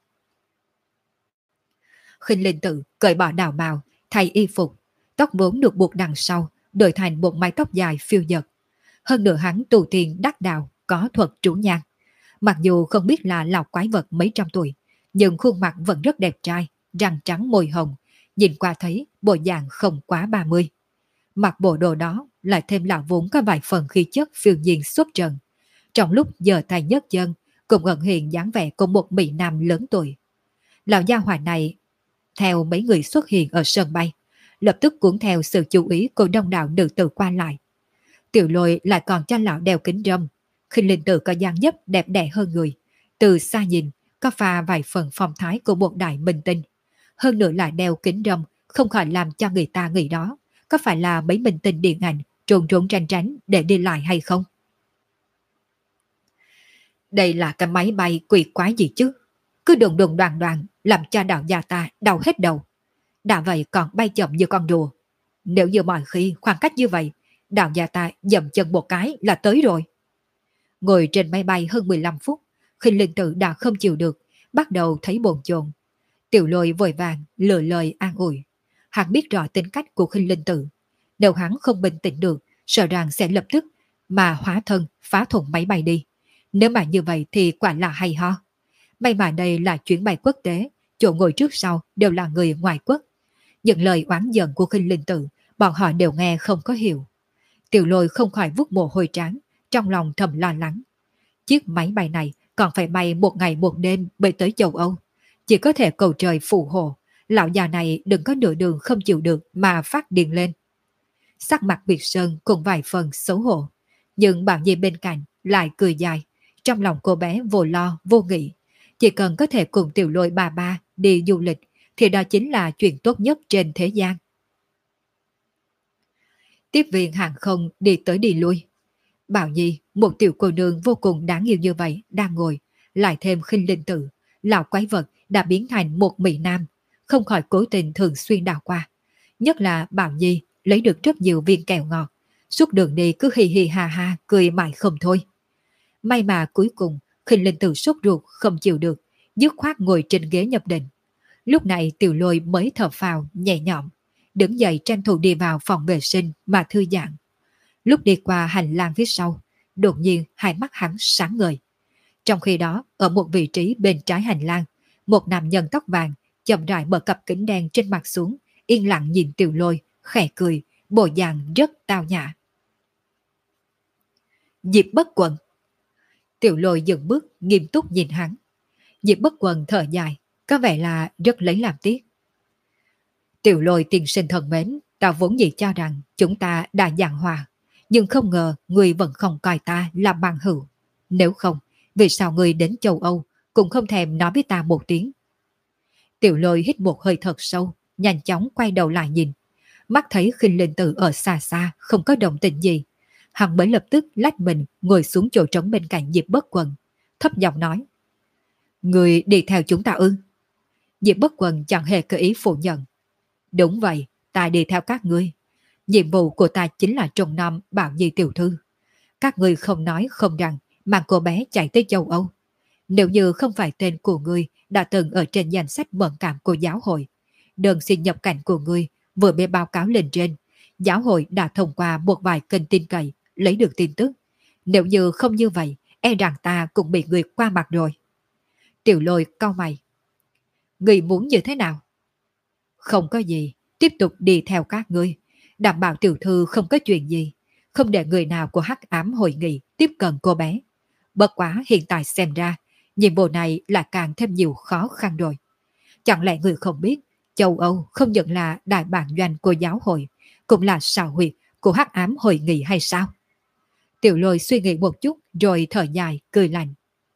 Khinh Linh Tử cởi bỏ đào bào, thay y phục, tóc vốn được buộc đằng sau, đổi thành một mái tóc dài phiêu dật. Hơn nữa hắn tu tiên đắc đạo, có thuật trú nhang. Mặc dù không biết là lão quái vật mấy trăm tuổi, nhưng khuôn mặt vẫn rất đẹp trai, răng trắng môi hồng, nhìn qua thấy bộ dạng không quá 30. Mặc bộ đồ đó lại thêm lão vốn có vài phần khí chất phiêu nhiên xuất trần. Trong lúc giờ tay nhất chân, cũng ẩn hiện dáng vẻ của một mỹ nam lớn tuổi. Lão gia hỏa này theo mấy người xuất hiện ở sân bay, lập tức cuốn theo sự chú ý của đông đảo nữ tử qua lại. Tiểu Lôi lại còn cho lão đeo kính râm. Khinh Linh Tử có dáng dấp đẹp đẽ hơn người, từ xa nhìn có pha vài phần phong thái của một đại minh tinh. Hơn nữa lại đeo kính râm, không khỏi làm cho người ta nghĩ đó có phải là mấy minh tinh điện ảnh trốn trốn tránh tránh để đi lại hay không. Đây là cái máy bay quỷ quái gì chứ? Cứ đùng đùng đoàn đoàn làm cho đạo gia ta đau hết đầu. Đã vậy còn bay chậm như con rùa. Nếu như mọi khi khoảng cách như vậy, đạo gia ta dậm chân một cái là tới rồi. Ngồi trên máy bay hơn 15 phút, Khinh Linh Tử đã không chịu được, bắt đầu thấy bồn chồn. Tiểu Lôi vội vàng lừa lời an ủi. Hắn biết rõ tính cách của Khinh Linh Tử. Nếu hắn không bình tĩnh được, sợ rằng sẽ lập tức mà hóa thân phá thủng máy bay đi. Nếu mà như vậy thì quả là hay ho. May mà đây là chuyến bay quốc tế, chỗ ngồi trước sau đều là người ngoại quốc. Những lời oán giận của Khinh Linh Tử, bọn họ đều nghe không có hiểu. Tiểu Lôi không khỏi vuốt mồ hôi trán, trong lòng thầm lo lắng. Chiếc máy bay này còn phải bay một ngày một đêm bay tới châu Âu. Chỉ có thể cầu trời phù hộ, lão già này đừng có nửa đường không chịu được mà phát điên lên. Sắc mặt Việt Sơn cùng vài phần xấu hổ, nhưng Bảo Nhi bên cạnh lại cười dài. Trong lòng cô bé vô lo vô nghĩ, chỉ cần có thể cùng Tiểu Lôi bà ba đi du lịch thì đó chính là chuyện tốt nhất trên thế gian. Tiếp viên hàng không đi tới đi lui. Bảo Nhi, một tiểu cô nương vô cùng đáng yêu như vậy, đang ngồi, lại thêm Khinh Linh Tử, lão quái vật đã biến thành một mỹ nam, không khỏi cố tình thường xuyên đào qua. Nhất là Bảo Nhi lấy được rất nhiều viên kẹo ngọt, suốt đường đi cứ hì hì ha ha cười mãi không thôi. May mà cuối cùng Khinh Linh Tử sốt ruột không chịu được, dứt khoát ngồi trên ghế nhập định. Lúc này Tiểu Lôi mới thở phào nhẹ nhõm, đứng dậy tranh thủ đi vào phòng vệ sinh mà thư giãn. Lúc đi qua hành lang phía sau, đột nhiên hai mắt hắn sáng ngời. Trong khi đó, ở một vị trí bên trái hành lang, một nam nhân tóc vàng chậm rãi mở cặp kính đen trên mặt xuống, yên lặng nhìn Tiểu Lôi, khẽ cười, bộ dạng rất tao nhã. Diệp Bất Quần. Tiểu Lôi dừng bước nghiêm túc nhìn hắn. Diệp Bất Quần thở dài, có vẻ là rất lấy làm tiếc. Tiểu Lôi tiên sinh thân mến, ta vốn dĩ cho rằng chúng ta đã giảng hòa, nhưng không ngờ người vẫn không coi ta là bằng hữu. Nếu không, vì sao người đến châu Âu cũng không thèm nói với ta một tiếng. Tiểu Lôi hít một hơi thật sâu, nhanh chóng quay đầu lại nhìn. Mắt thấy Khinh Linh Tử ở xa xa không có động tĩnh gì, hắn mới lập tức lách mình ngồi xuống chỗ trống bên cạnh Diệp Bất Quần, thấp giọng nói: Người đi theo chúng ta ư? Diệp Bất Quần chẳng hề cơ ý phủ nhận: Đúng vậy, ta đi theo các ngươi. Nhiệm vụ của ta chính là trông nom Bảo Nhi tiểu thư. Các ngươi không nói không rằng mang cô bé chạy tới châu Âu. Nếu như không phải tên của ngươi đã từng ở trên danh sách mẫn cảm của giáo hội, đơn xin nhập cảnh của ngươi vừa bị báo cáo lên trên, giáo hội đã thông qua một vài kênh tin cậy lấy được tin tức. Nếu như không như vậy, e rằng ta cũng bị người qua mặt rồi. Tiểu Lôi cau mày: Ngươi muốn như thế nào? Không có gì, tiếp tục đi theo các ngươi, đảm bảo tiểu thư không có chuyện gì, không để người nào của Hắc Ám hội nghị tiếp cận cô bé. Bất quá hiện tại xem ra, nhiệm vụ này là càng thêm nhiều khó khăn rồi. Chẳng lẽ người không biết, châu Âu không những là đại bản doanh của giáo hội, cũng là sao huyệt của Hắc Ám hội nghị hay sao? Tiểu Lôi suy nghĩ một chút rồi thở dài cười lạnh: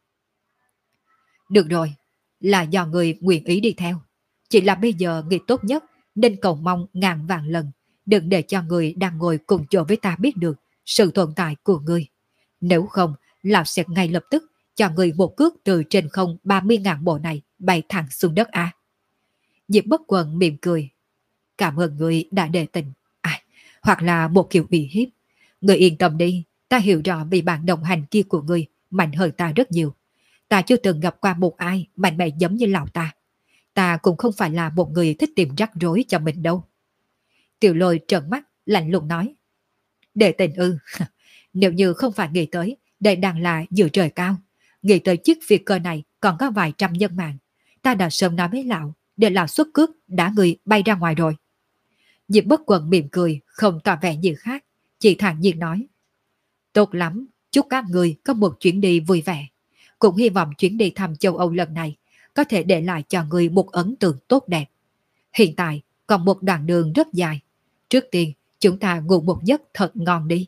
Được rồi, là do người nguyện ý đi theo. Chỉ là bây giờ nghĩ tốt nhất nên cầu mong ngàn vạn lần đừng để cho người đang ngồi cùng chỗ với ta biết được sự tồn tại của người. Nếu không, lão sẽ ngay lập tức cho người một cước từ trên không 30.000 bộ này bay thẳng xuống đất a. Diệp Bất Quần mỉm cười: Cảm ơn người đã đề tình. Hoặc là một kiểu uy hiếp. Người yên tâm đi, ta hiểu rõ vì bạn đồng hành kia của người mạnh hơn ta rất nhiều. Ta chưa từng gặp qua một ai mạnh mẽ giống như lão ta. Ta cũng không phải là một người thích tìm rắc rối cho mình đâu. Tiểu Lôi trợn mắt, lạnh lùng nói: Để tình ư? Nếu như không phải nghĩ tới đây đang là giữa trời cao, nghĩ tới chiếc phi cơ này còn có vài trăm nhân mạng, ta đã sớm nói với lão để lão xuất cước đã người bay ra ngoài rồi. Diệp Bất Quần mỉm cười, không tỏ vẻ gì khác, chỉ thản nhiên nói: Tốt lắm, chúc các người có một chuyến đi vui vẻ. Cũng hy vọng chuyến đi thăm châu Âu lần này có thể để lại cho người một ấn tượng tốt đẹp. Hiện tại còn một đoạn đường rất dài. Trước tiên chúng ta ngủ một giấc thật ngon đi.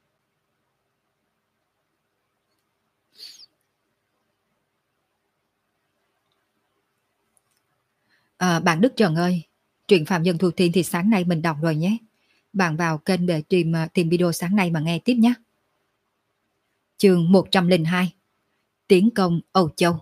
Bạn Đức Trần ơi, truyện Phạm Nhân Thu Thiên thì sáng nay mình đọc rồi nhé. Bạn vào kênh để tìm video sáng nay mà nghe tiếp nhé. Chương 102: Tiến công Âu Châu.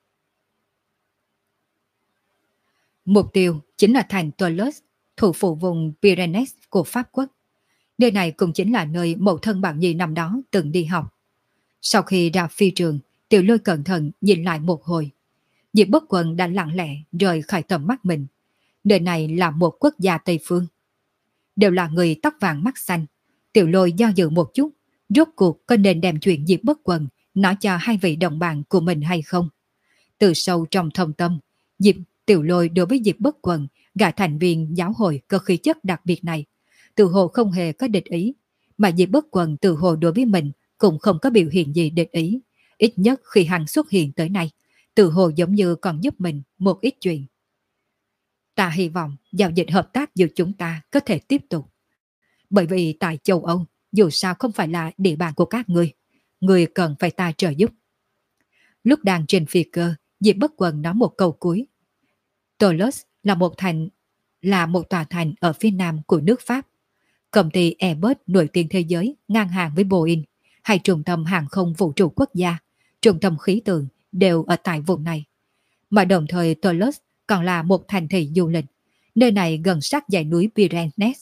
Mục tiêu chính là thành Toulouse, thủ phủ vùng Pyrenees của Pháp Quốc. Nơi này cũng chính là nơi mẫu thân Bảo Nhi năm đó từng đi học. Sau khi ra phi trường, Tiểu Lôi cẩn thận nhìn lại một hồi. Diệp Bất Quần đã lặng lẽ rời khỏi tầm mắt mình. Nơi này là một quốc gia Tây Phương. Đều là người tóc vàng mắt xanh. Tiểu Lôi do dự một chút, rốt cuộc có nên đem chuyện Diệp Bất Quần nói cho hai vị đồng bạn của mình hay không. Từ sâu trong thâm tâm, Tiểu Lôi đối với Diệp Bất Quần, gã thành viên giáo hội có khí chất đặc biệt này, tự hồ không hề có địch ý, mà Diệp Bất Quần tự hồ đối với mình cũng không có biểu hiện gì địch ý. Ít nhất khi hắn xuất hiện tới nay, tự hồ giống như còn giúp mình một ít chuyện. Ta hy vọng giao dịch hợp tác giữa chúng ta có thể tiếp tục. Bởi vì tại châu Âu, dù sao không phải là địa bàn của các ngươi cần phải ta trợ giúp. Lúc đang trên phi cơ, Diệp Bất Quần nói một câu cuối. Toulouse là một tòa thành ở phía nam của nước Pháp. Công ty Airbus nổi tiếng thế giới ngang hàng với Boeing, hay trung tâm hàng không vũ trụ quốc gia, trung tâm khí tượng đều ở tại vùng này. Mà đồng thời Toulouse còn là một thành thị du lịch. Nơi này gần sát dãy núi Pyrenees.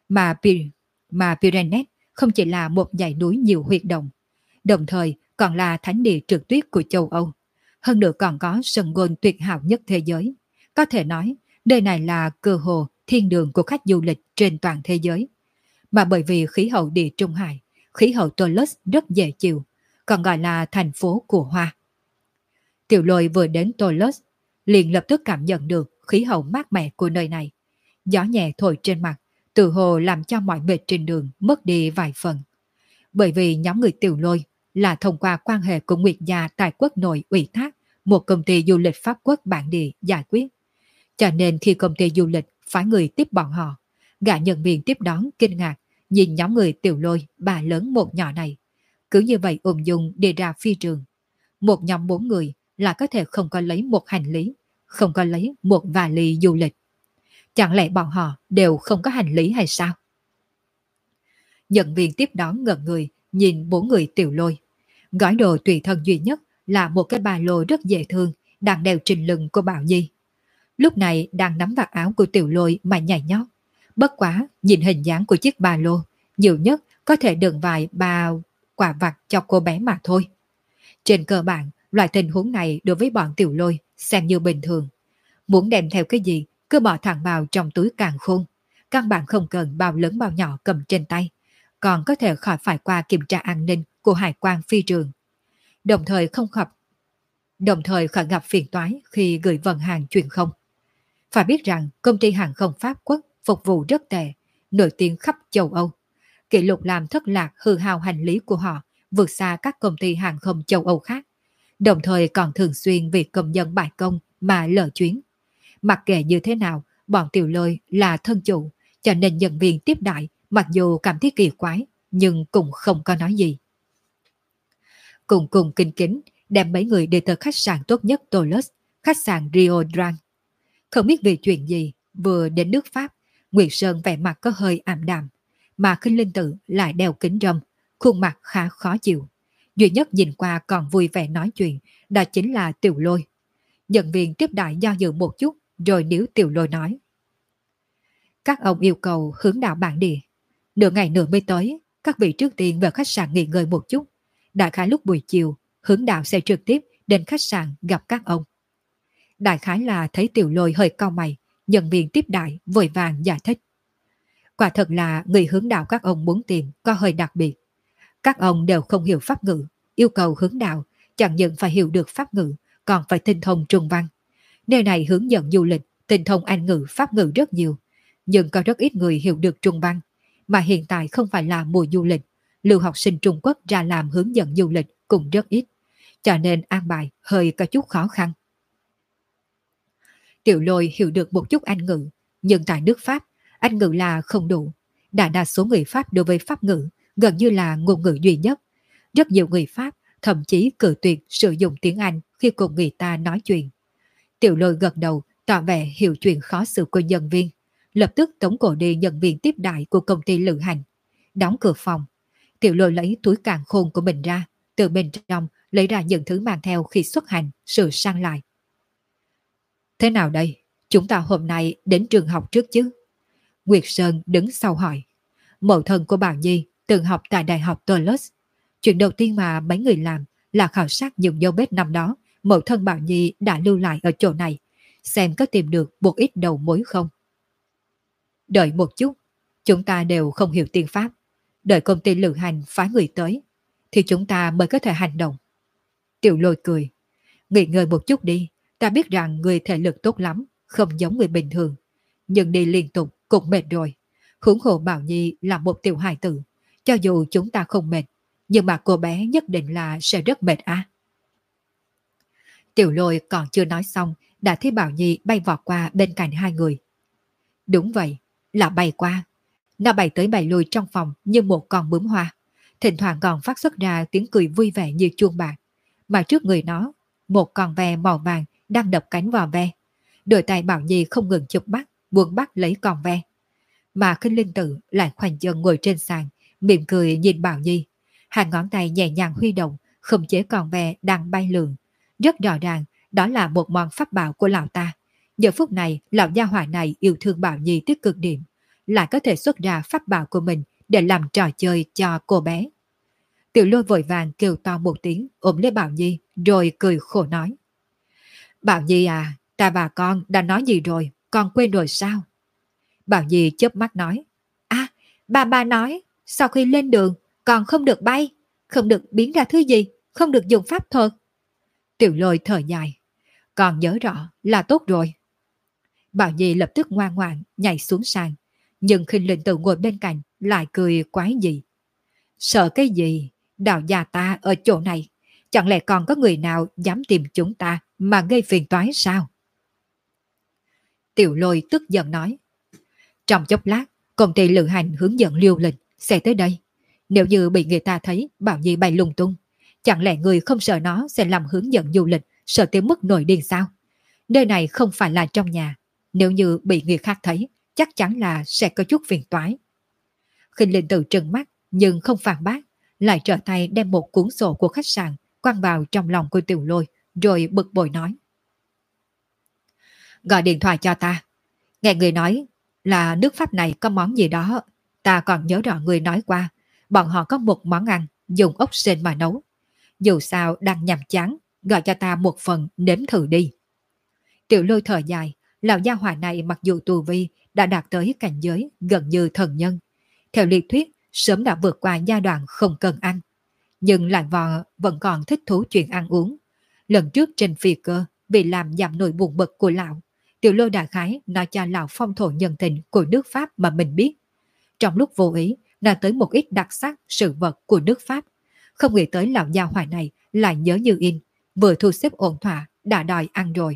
Mà Pyrenees không chỉ là một dãy núi nhiều huyệt động, đồng thời còn là thánh địa trượt tuyết của châu Âu. Hơn nữa còn có sân golf tuyệt hảo nhất thế giới. Có thể nói, nơi này là cơ hồ thiên đường của khách du lịch trên toàn thế giới. Mà bởi vì khí hậu địa Trung Hải, khí hậu Toulouse rất dễ chịu, còn gọi là thành phố của hoa. Tiểu Lôi vừa đến Toulouse, liền lập tức cảm nhận được khí hậu mát mẻ của nơi này. Gió nhẹ thổi trên mặt, tự hồ làm cho mọi mệt trên đường mất đi vài phần. Bởi vì nhóm người Tiểu Lôi là thông qua quan hệ của Nguyệt gia tại quốc nội ủy thác một công ty du lịch Pháp Quốc bản địa giải quyết. Cho nên khi công ty du lịch phái người tiếp bọn họ, gã nhân viên tiếp đón kinh ngạc nhìn nhóm người Tiểu Lôi ba lớn một nhỏ này. Cứ như vậy ung dung đi ra phi trường. Một nhóm 4 người là có thể không có lấy một hành lý, không có lấy một vali du lịch. Chẳng lẽ bọn họ đều không có hành lý hay sao? Nhân viên tiếp đón ngẩn người, nhìn bốn người Tiểu Lôi. Gói đồ tùy thân duy nhất là một cái ba lô rất dễ thương, đang đeo trên lưng của Bảo Nhi. Lúc này đang nắm vạt áo của Tiểu Lôi mà nhảy nhót. Bất quá, nhìn hình dáng của chiếc ba lô, nhiều nhất có thể đựng vài ba quả vặt cho cô bé mà thôi. Trên cơ bản, loại tình huống này đối với bọn Tiểu Lôi xem như bình thường. Muốn đem theo cái gì, cứ bỏ thẳng vào trong túi càng khôn. Căn bản không cần bao lớn bao nhỏ cầm trên tay, còn có thể khỏi phải qua kiểm tra an ninh của hải quan phi trường. Đồng thời khỏi gặp phiền toái khi gửi vận hàng truyền không. Phải biết rằng công ty hàng không Pháp Quốc phục vụ rất tệ, nổi tiếng khắp châu Âu. Kỷ lục làm thất lạc hư hao hành lý của họ vượt xa các công ty hàng không châu Âu khác. Đồng thời còn thường xuyên vì công nhân bãi công mà lỡ chuyến. Mặc kệ như thế nào, bọn Tiểu Lôi là thân chủ, cho nên nhân viên tiếp đại mặc dù cảm thấy kỳ quái, nhưng cũng không có nói gì. Cùng kinh kính đem mấy người đi tới khách sạn tốt nhất Toulouse, khách sạn Rio Grande. Không biết vì chuyện gì, vừa đến nước Pháp, Nguyệt Sơn vẻ mặt có hơi ảm đạm, mà Khinh Linh Tử lại đeo kính râm, khuôn mặt khá khó chịu. Duy nhất nhìn qua còn vui vẻ nói chuyện, đó chính là Tiểu Lôi. Nhân viên tiếp đại do dự một chút, rồi níu Tiểu Lôi nói. Các ông yêu cầu hướng đạo bản địa. Nửa ngày nữa mới tới, các vị trước tiên về khách sạn nghỉ ngơi một chút. Đại khái lúc buổi chiều, hướng đạo sẽ trực tiếp đến khách sạn gặp các ông. Đại khái là thấy Tiểu Lôi hơi cau mày, nhân viên tiếp đại vội vàng giải thích. Quả thật là người hướng đạo các ông muốn tìm có hơi đặc biệt. Các ông đều không hiểu pháp ngữ, yêu cầu hướng đạo chẳng những phải hiểu được pháp ngữ, còn phải tinh thông trung văn. Nơi này hướng dẫn du lịch, tinh thông Anh ngữ, pháp ngữ rất nhiều, nhưng có rất ít người hiểu được trung văn. Mà hiện tại không phải là mùa du lịch, lưu học sinh Trung Quốc ra làm hướng dẫn du lịch cũng rất ít, cho nên an bài hơi có chút khó khăn. Tiểu Lôi hiểu được một chút Anh ngữ, nhưng tại nước Pháp, Anh ngữ là không đủ. Đại đa số người Pháp đối với pháp ngữ gần như là ngôn ngữ duy nhất. Rất nhiều người Pháp thậm chí cự tuyệt sử dụng tiếng Anh khi cùng người ta nói chuyện. Tiểu Lôi gật đầu tỏ vẻ hiểu chuyện khó xử của nhân viên, lập tức tống cổ đi nhân viên tiếp đại của công ty lữ hành. Đóng cửa phòng, Tiểu Lôi lấy túi càn khôn của mình ra, từ bên trong lấy ra những thứ mang theo khi xuất hành, sửa sang lại. Thế nào đây? Chúng ta hôm nay đến trường học trước chứ? Nguyệt Sơn đứng sau hỏi. Mẫu thân của Bảo Nhi từng học tại Đại học Toulouse. Chuyện đầu tiên mà mấy người làm là khảo sát những dấu vết năm đó mẫu thân Bảo Nhi đã lưu lại ở chỗ này, xem có tìm được một ít đầu mối không. Đợi một chút, chúng ta đều không hiểu tiếng Pháp. Đợi công ty lữ hành phái người tới, thì chúng ta mới có thể hành động. Tiểu Lôi cười. Nghỉ ngơi một chút đi, ta biết rằng người thể lực tốt lắm, không giống người bình thường. Nhưng đi liên tục cũng mệt rồi. Huống hồ Bảo Nhi là một tiểu hài tử. Cho dù chúng ta không mệt, nhưng mà cô bé nhất định là sẽ rất mệt á. Tiểu Lôi còn chưa nói xong, đã thấy Bảo Nhi bay vọt qua bên cạnh hai người. Đúng vậy, là bay qua. Nó bay tới bay lui trong phòng như một con bướm hoa. Thỉnh thoảng còn phát xuất ra tiếng cười vui vẻ như chuông bạc. Mà trước người nó, một con ve màu vàng đang đập cánh vào ve. Đôi tay Bảo Nhi không ngừng chụp bắt, buông bắt lấy con ve. Mà Khinh Linh Tử lại khoanh chân ngồi trên sàn, mỉm cười nhìn Bảo Nhi. Hai ngón tay nhẹ nhàng huy động, khống chế con ve đang bay lượn. Rất rõ ràng, đó là một món pháp bảo của lão ta. Giờ phút này, lão gia hỏa này yêu thương Bảo Nhi tới cực điểm, lại có thể xuất ra pháp bảo của mình để làm trò chơi cho cô bé. Tiểu Lôi vội vàng kêu to một tiếng, ôm lấy Bảo Nhi, rồi cười khổ nói. Bảo Nhi à, ta và con đã nói gì rồi, con quên rồi sao? Bảo Nhi chớp mắt nói. À, bà nói, sau khi lên đường, con không được bay, không được biến ra thứ gì, không được dùng pháp thuật. Tiểu Lôi thở dài. Con nhớ rõ là tốt rồi. Bảo Nhi lập tức ngoan ngoãn nhảy xuống sàn, nhưng Khinh Linh Tử ngồi bên cạnh lại cười quái dị. Sợ cái gì? Đạo gia ta ở chỗ này, chẳng lẽ còn có người nào dám tìm chúng ta mà gây phiền toái sao? Tiểu Lôi tức giận nói. Trong chốc lát, công ty lữ hành hướng dẫn Liêu Lịch sẽ tới đây. Nếu như bị người ta thấy Bảo Nhi bay lung tung, chẳng lẽ người không sợ nó sẽ làm hướng dẫn du lịch, sợ tới mức nổi điên sao? Nơi này không phải là trong nhà, nếu như bị người khác thấy, chắc chắn là sẽ có chút phiền toái. Khinh Linh Tử trừng mắt, nhưng không phản bác, lại trở tay đem một cuốn sổ của khách sạn quăng vào trong lòng của Tiểu Lôi, rồi bực bội nói. Gọi điện thoại cho ta. Nghe người nói là nước Pháp này có món gì đó, ta còn nhớ rõ người nói qua, bọn họ có một món ăn dùng ốc sên mà nấu. Dù sao đang nhàm chán, gọi cho ta một phần nếm thử đi. Tiểu Lôi thở dài, lão gia hỏa này mặc dù tu vi đã đạt tới cảnh giới gần như thần nhân, theo lý thuyết sớm đã vượt qua giai đoạn không cần ăn, nhưng lại vẫn còn thích thú chuyện ăn uống. Lần trước trên phi cơ, vì làm giảm nỗi buồn bực của lão, Tiểu Lôi đại khái nói cho lão phong thổ nhân tình của nước Pháp mà mình biết. Trong lúc vô ý, nói tới một ít đặc sắc sự vật của nước Pháp, không nghĩ tới lão gia hỏa này lại nhớ như in, vừa thu xếp ổn thỏa đã đòi ăn rồi.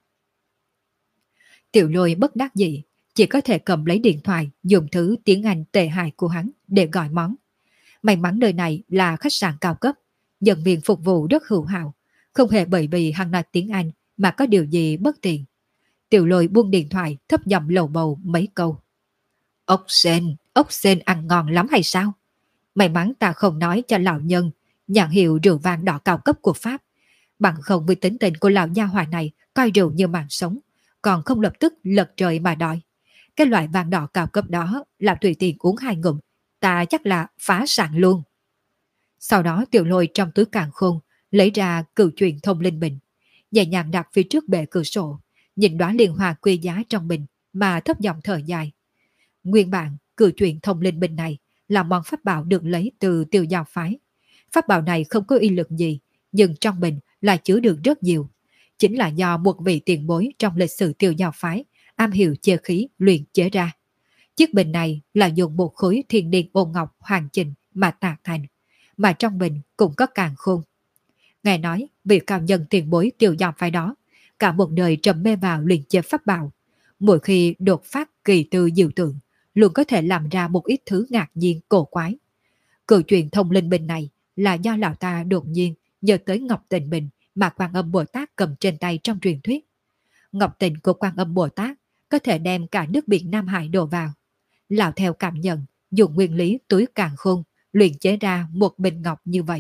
Tiểu Lôi bất đắc dĩ, chỉ có thể cầm lấy điện thoại dùng thứ tiếng Anh tệ hại của hắn để gọi món. May mắn nơi này là khách sạn cao cấp, nhân viên phục vụ rất hữu hảo, không hề bởi vì hắn nói tiếng Anh mà có điều gì bất tiện. Tiểu Lôi buông điện thoại thấp giọng lầu bầu mấy câu. Ốc sên ăn ngon lắm hay sao? May mắn ta không nói cho lão nhân nhãn hiệu rượu vang đỏ cao cấp của Pháp. Bằng không với tính tình của lão gia hỏa này coi rượu như mạng sống, còn không lập tức lật trời mà đòi. Cái loại vang đỏ cao cấp đó là tùy tiện uống 2 ngụm, ta chắc là phá sản luôn. Sau đó Tiểu Lôi trong túi càn khôn lấy ra cựu truyền thông linh bình, nhẹ nhàng đặt phía trước bệ cửa sổ, nhìn đóa liên hoa quý giá trong bình mà thấp giọng thở dài. Nguyên bản cựu truyền thông linh bình này là món pháp bảo được lấy từ Tiêu giáo phái. Pháp bảo này không có uy lực gì, nhưng trong bình lại chứa được rất nhiều. Chính là do một vị tiền bối trong lịch sử Tiêu giáo phái am hiểu chế khí luyện chế ra. Chiếc bình này là dùng một khối thiên niên ôn ngọc hoàn chỉnh mà tạc thành, mà trong bình cũng có càn khôn. Nghe nói vị cao nhân tiền bối Tiêu giáo phái đó cả một đời trầm mê vào luyện chế pháp bảo, mỗi khi đột phát kỳ tư diệu tượng luôn có thể làm ra một ít thứ ngạc nhiên cổ quái. Cựu truyền thông linh bình này là do lão ta đột nhiên nhớ tới Ngọc Tình Bình mà Quan Âm Bồ Tát cầm trên tay trong truyền thuyết. Ngọc Tình của Quan Âm Bồ Tát có thể đem cả nước biển Nam Hải đổ vào. Lão theo cảm nhận, dùng nguyên lý túi càn khôn luyện chế ra một bình ngọc như vậy.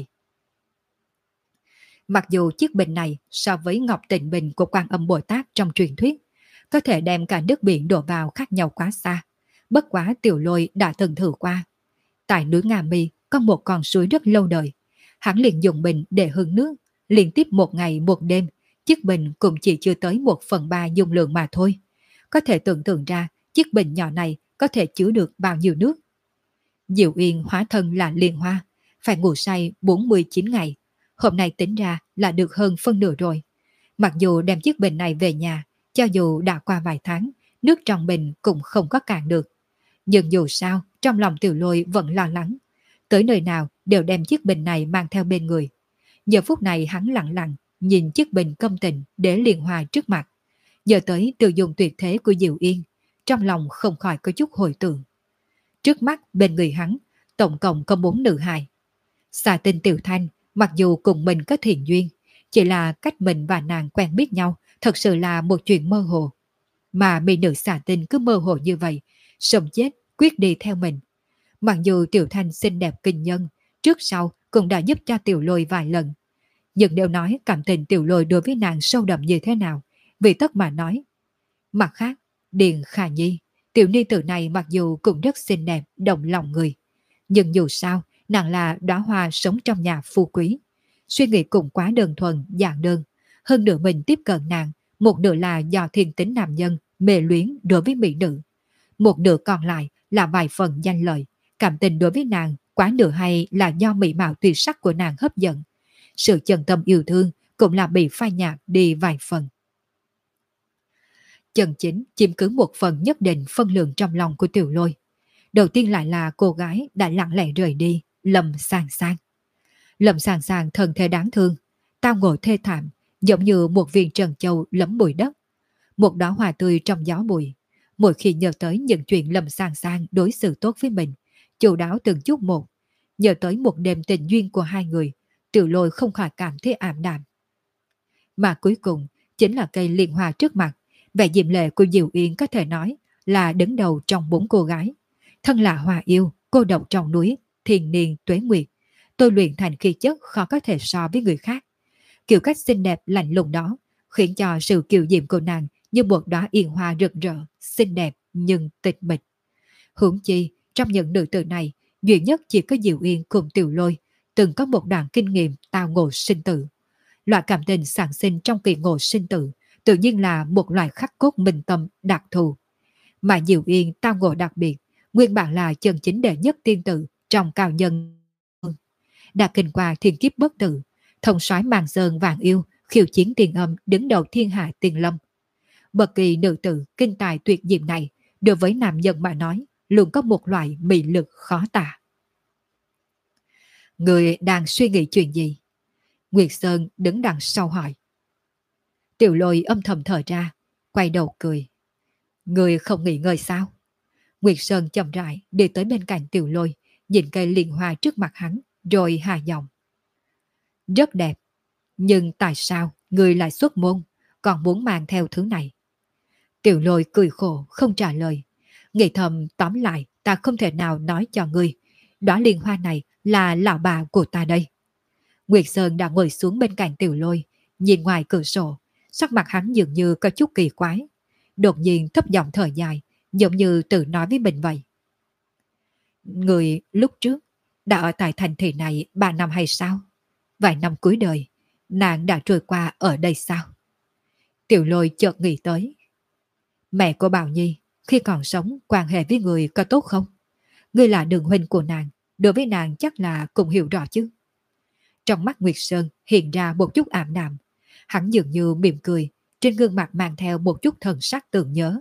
Mặc dù chiếc bình này so với Ngọc Tịnh Bình của Quan Âm Bồ Tát trong truyền thuyết có thể đem cả nước biển đổ vào khác nhau quá xa, bất quá Tiểu Lôi đã từng thử qua. Tại núi Nga Mi có một con suối rất lâu đời, hắn liền dùng bình để hưng nước, liên tiếp 1 ngày 1 đêm, chiếc bình cũng chỉ chưa tới 1/3 dung lượng mà thôi. Có thể tưởng tượng ra chiếc bình nhỏ này có thể chứa được bao nhiêu nước. Diệu Yên hóa thân là liên hoa, phải ngủ say 49 ngày. Hôm nay tính ra là được hơn phân nửa rồi. Mặc dù đem chiếc bình này về nhà, cho dù đã qua vài tháng, nước trong bình cũng không có cạn được. Nhưng dù sao, trong lòng Tiểu Lôi vẫn lo lắng. Tới nơi nào đều đem chiếc bình này mang theo bên người. Giờ phút này hắn lặng lặng nhìn chiếc bình công tình để liền hòa trước mặt. Giờ tới tiêu dùng tuyệt thế của Diệu Yên, trong lòng không khỏi có chút hồi tưởng. Trước mắt bên người hắn, tổng cộng có 4 nữ hài. Xà Tinh Tiểu Thanh, mặc dù cùng mình có thiện duyên, chỉ là cách mình và nàng quen biết nhau thật sự là một chuyện mơ hồ. Mà mỹ nữ Xà Tinh cứ mơ hồ như vậy, sống chết quyết đi theo mình. Mặc dù Tiểu Thanh xinh đẹp kinh nhân, trước sau cũng đã giúp cho Tiểu Lôi vài lần. Nhưng nếu nói cảm tình Tiểu Lôi đối với nàng sâu đậm như thế nào, vì tất mà nói. Mặt khác, Điền Khả Nhi, tiểu ni tử này mặc dù cũng rất xinh đẹp, động lòng người. Nhưng dù sao, nàng là đóa hoa sống trong nhà phú quý. Suy nghĩ cũng quá đơn thuần, giản đơn. Hơn nữa mình tiếp cận nàng, một nửa là do thiên tính nam nhân, mê luyến đối với mỹ nữ. Một nửa còn lại là vài phần danh lợi, cảm tình đối với nàng quá nửa hay là do mỹ mạo tuyệt sắc của nàng hấp dẫn. Sự chân tâm yêu thương cũng là bị phai nhạt đi vài phần. Chân chính chiếm cứ một phần nhất định phân lượng trong lòng của Tiểu Lôi. Đầu tiên lại là cô gái đã lặng lẽ rời đi, Lâm Sàng Sang. Lâm Sàng Sang thân thể đáng thương, tao ngộ thê thảm, giống như một viên trân châu lấm bụi đất. Một đóa hoa tươi trong gió bụi. Mỗi khi nhớ tới những chuyện Lâm Sàng Sang đối xử tốt với mình, chu đáo từng chút một, nhớ tới một đêm tình duyên của hai người, Tiểu Lôi không khỏi cảm thấy ảm đạm. Mà cuối cùng chính là cây liên hoa trước mặt. Vẻ diệm lệ của Diệu Yên có thể nói là đứng đầu trong 4 cô gái. Thân là hòa yêu, cô độc trong núi, thiên niên tuế nguyệt, tôi luyện thành khí chất khó có thể so với người khác. Kiểu cách xinh đẹp lạnh lùng đó khiến cho sự kiều diễm của nàng như một đóa yên hoa rực rỡ, xinh đẹp nhưng tịch mịch. Huống chi, trong những nữ tử này, duy nhất chỉ có Diệu Yên cùng Tiểu Lôi từng có một đoạn kinh nghiệm tao ngộ sinh tử. Loại cảm tình sản sinh trong kỳ ngộ sinh tử tự nhiên là một loại khắc cốt minh tâm đặc thù. Mà Diệu Yên tao ngộ đặc biệt, nguyên bản là chân chính đệ nhất tiên tử trong cao nhân. Đã kinh qua thiên kiếp bất tử, thông soái màn sơn vàng yêu, khiêu chiến tiền âm đứng đầu thiên hạ tiền lâm. Bất kỳ nữ tử kinh tài tuyệt diệm này, đối với nam nhân mà nói, luôn có một loại mị lực khó tả. Người đang suy nghĩ chuyện gì? Nguyệt Sơn đứng đằng sau hỏi. Tiểu Lôi âm thầm thở ra, quay đầu cười. Người không nghỉ ngơi sao? Nguyệt Sơn chậm rãi đi tới bên cạnh Tiểu Lôi, nhìn cây liên hoa trước mặt hắn, rồi hạ giọng. Rất đẹp, nhưng tại sao người lại xuất môn, còn muốn mang theo thứ này? Tiểu Lôi cười khổ, không trả lời. Nghĩ thầm tóm lại, ta không thể nào nói cho ngươi. Đóa liên hoa này là lão bà của ta đây. Nguyệt Sơn đã ngồi xuống bên cạnh Tiểu Lôi, nhìn ngoài cửa sổ, sắc mặt hắn dường như có chút kỳ quái. Đột nhiên thấp giọng thở dài, giống như tự nói với mình vậy. Người lúc trước đã ở tại thành thị này 3 năm hay sao? Vài năm cuối đời, nàng đã trôi qua ở đây sao? Tiểu Lôi chợt nghĩ tới. Mẹ của Bảo Nhi khi còn sống quan hệ với người có tốt không? Ngươi là đường huynh của nàng, đối với nàng chắc là cũng hiểu rõ chứ. Trong mắt Nguyệt Sơn hiện ra một chút ảm đạm. Hắn dường như mỉm cười, trên gương mặt mang theo một chút thần sắc tưởng nhớ.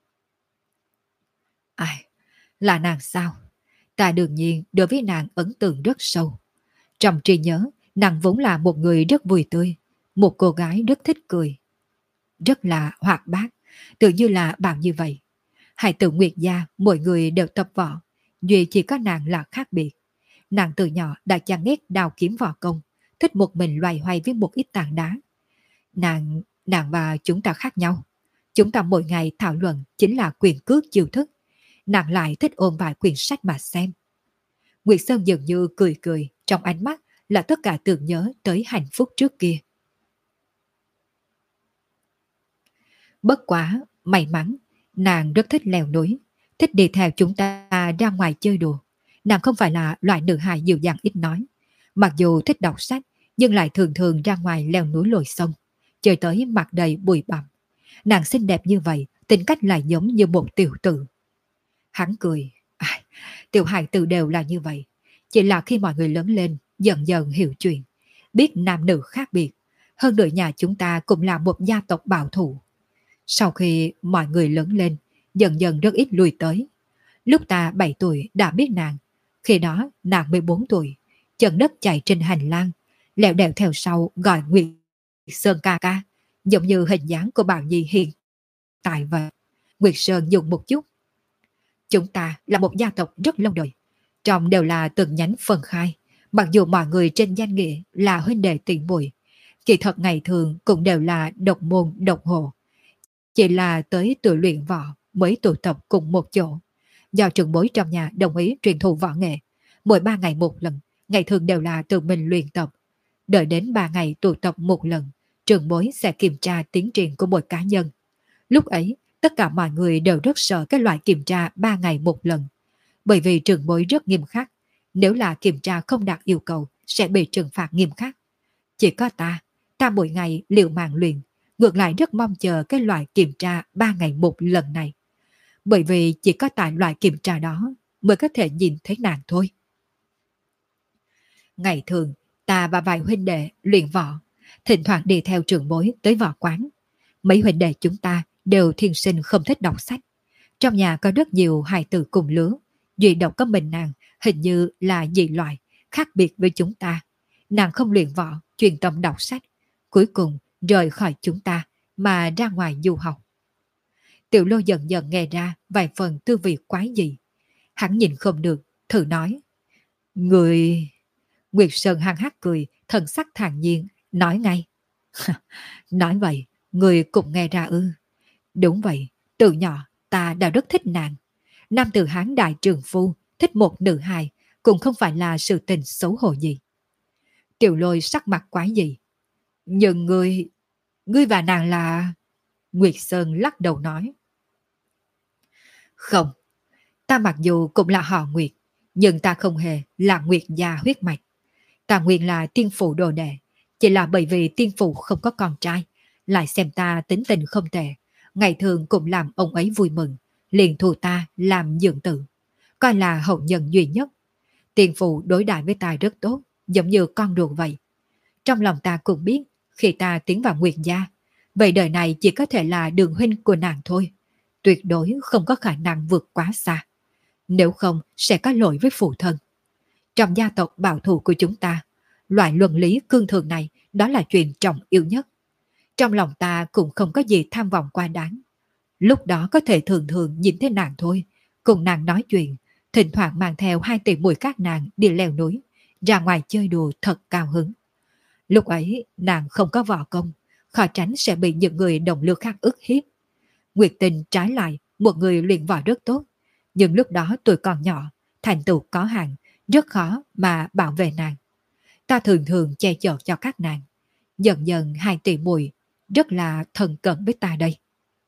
Ai, là nàng sao? Ta đương nhiên đối với nàng ấn tượng rất sâu. Trong trí nhớ, nàng vốn là một người rất vui tươi, một cô gái rất thích cười. Rất là hoạt bát, tự như là bạn như vậy. Hải tử Nguyệt gia, mọi người đều tập võ, duy chỉ có nàng là khác biệt. Nàng từ nhỏ đã chán ghét đào kiếm võ công, thích một mình loay hoay với một ít tảng đá. Nàng và chúng ta khác nhau. Chúng ta mỗi ngày thảo luận chính là quyền cước chiêu thức. Nàng lại thích ôm vài quyển sách mà xem. Nguyệt Sơn dường như cười cười, trong ánh mắt là tất cả tưởng nhớ tới hạnh phúc trước kia. Bất quá, may mắn, nàng rất thích leo núi, thích đi theo chúng ta ra ngoài chơi đùa. Nàng không phải là loại nữ hài dịu dàng ít nói. Mặc dù thích đọc sách, nhưng lại thường thường ra ngoài leo núi lội sông, chơi tới mặt đầy bụi bặm. Nàng xinh đẹp như vậy, tính cách lại giống như một tiểu tử. Hắn cười. Tiểu hài tử đều là như vậy. Chỉ là khi mọi người lớn lên, dần dần hiểu chuyện, biết nam nữ khác biệt. Hơn nữa nhà chúng ta cũng là một gia tộc bảo thủ. Sau khi mọi người lớn lên, dần dần rất ít lui tới. Lúc ta 7 tuổi đã biết nàng. Khi đó nàng 14 tuổi, chân đất chạy trên hành lang, lẹo đẹo theo sau gọi Nguyệt Sơn ca ca, giống như hình dáng của Bảo Nhi hiện tại vậy. Nguyệt Sơn dùng một chút. Chúng ta là một gia tộc rất lâu đời, trong đều là từng nhánh phân khai. Mặc dù mọi người trên danh nghĩa là huynh đệ tỷ muội, kỳ thật ngày thường cũng đều là độc môn độc hộ. Chỉ là tới tuổi luyện võ mới tụ tập cùng một chỗ. Do trưởng bối trong nhà đồng ý truyền thụ võ nghệ, mỗi 3 ngày một lần, ngày thường đều là tự mình luyện tập. Đợi đến 3 ngày tụ tập một lần, trưởng bối sẽ kiểm tra tiến triển của mỗi cá nhân. Lúc ấy, tất cả mọi người đều rất sợ cái loại kiểm tra 3 ngày một lần. Bởi vì trưởng bối rất nghiêm khắc, nếu là kiểm tra không đạt yêu cầu sẽ bị trừng phạt nghiêm khắc. Chỉ có ta mỗi ngày liều mạng luyện, ngược lại rất mong chờ cái loại kiểm tra 3 ngày một lần này. Bởi vì chỉ có tại loại kiểm tra đó mới có thể nhìn thấy nàng thôi. Ngày thường, ta và vài huynh đệ luyện võ, thỉnh thoảng đi theo trưởng bối tới võ quán. Mấy huynh đệ chúng ta đều thiên sinh không thích đọc sách. Trong nhà có rất nhiều hài tử cùng lứa, duy độc có mình nàng hình như là dị loại, khác biệt với chúng ta. Nàng không luyện võ, chuyên tâm đọc sách, cuối cùng rời khỏi chúng ta mà ra ngoài du học. Tiểu Lô dần dần nghe ra vài phần tư vị quái dị. Hắn nhìn không được, thử nói. Người... Nguyệt Sơn hăng hắc cười, thần sắc thản nhiên, nói ngay. Nói vậy, người cũng nghe ra ư? Đúng vậy, từ nhỏ ta đã rất thích nàng. Nam tử Hán đại trường phu, thích một nữ hài, cũng không phải là sự tình xấu hổ gì. Tiểu Lôi sắc mặt quái dị. Nhưng ngươi và nàng là... Nguyệt Sơn lắc đầu nói. Không, ta mặc dù cũng là họ Nguyệt, nhưng ta không hề là Nguyệt gia huyết mạch. Ta nguyên là tiên phụ đồ đệ, chỉ là bởi vì tiên phụ không có con trai, lại xem ta tính tình không tệ, ngày thường cũng làm ông ấy vui mừng, liền thu ta làm dưỡng tử, coi là hậu nhân duy nhất. Tiên phụ đối đãi với ta rất tốt, giống như con ruột vậy. Trong lòng ta cũng biết, khi ta tiến vào Nguyệt gia, vậy đời này chỉ có thể là đường huynh của nàng thôi, tuyệt đối không có khả năng vượt quá xa. Nếu không sẽ có lỗi với phụ thân. Trong gia tộc bảo thủ của chúng ta, loại luân lý cương thường này đó là chuyện trọng yếu nhất. Trong lòng ta cũng không có gì tham vọng quá đáng. Lúc đó có thể thường thường nhìn thấy nàng thôi, cùng nàng nói chuyện, thỉnh thoảng mang theo 2 tỷ muội các nàng đi leo núi, ra ngoài chơi đùa thật cao hứng. Lúc ấy nàng không có võ công, khó tránh sẽ bị những người đồng lứa khác ức hiếp. Nguyệt Tình trái lại, một người luyện võ rất tốt, nhưng lúc đó tuổi còn nhỏ, thành tựu có hạn, rất khó mà bảo vệ nàng. Ta thường thường che chở cho các nàng. Dần dần 2 tỷ muội rất là thân cận với ta đây.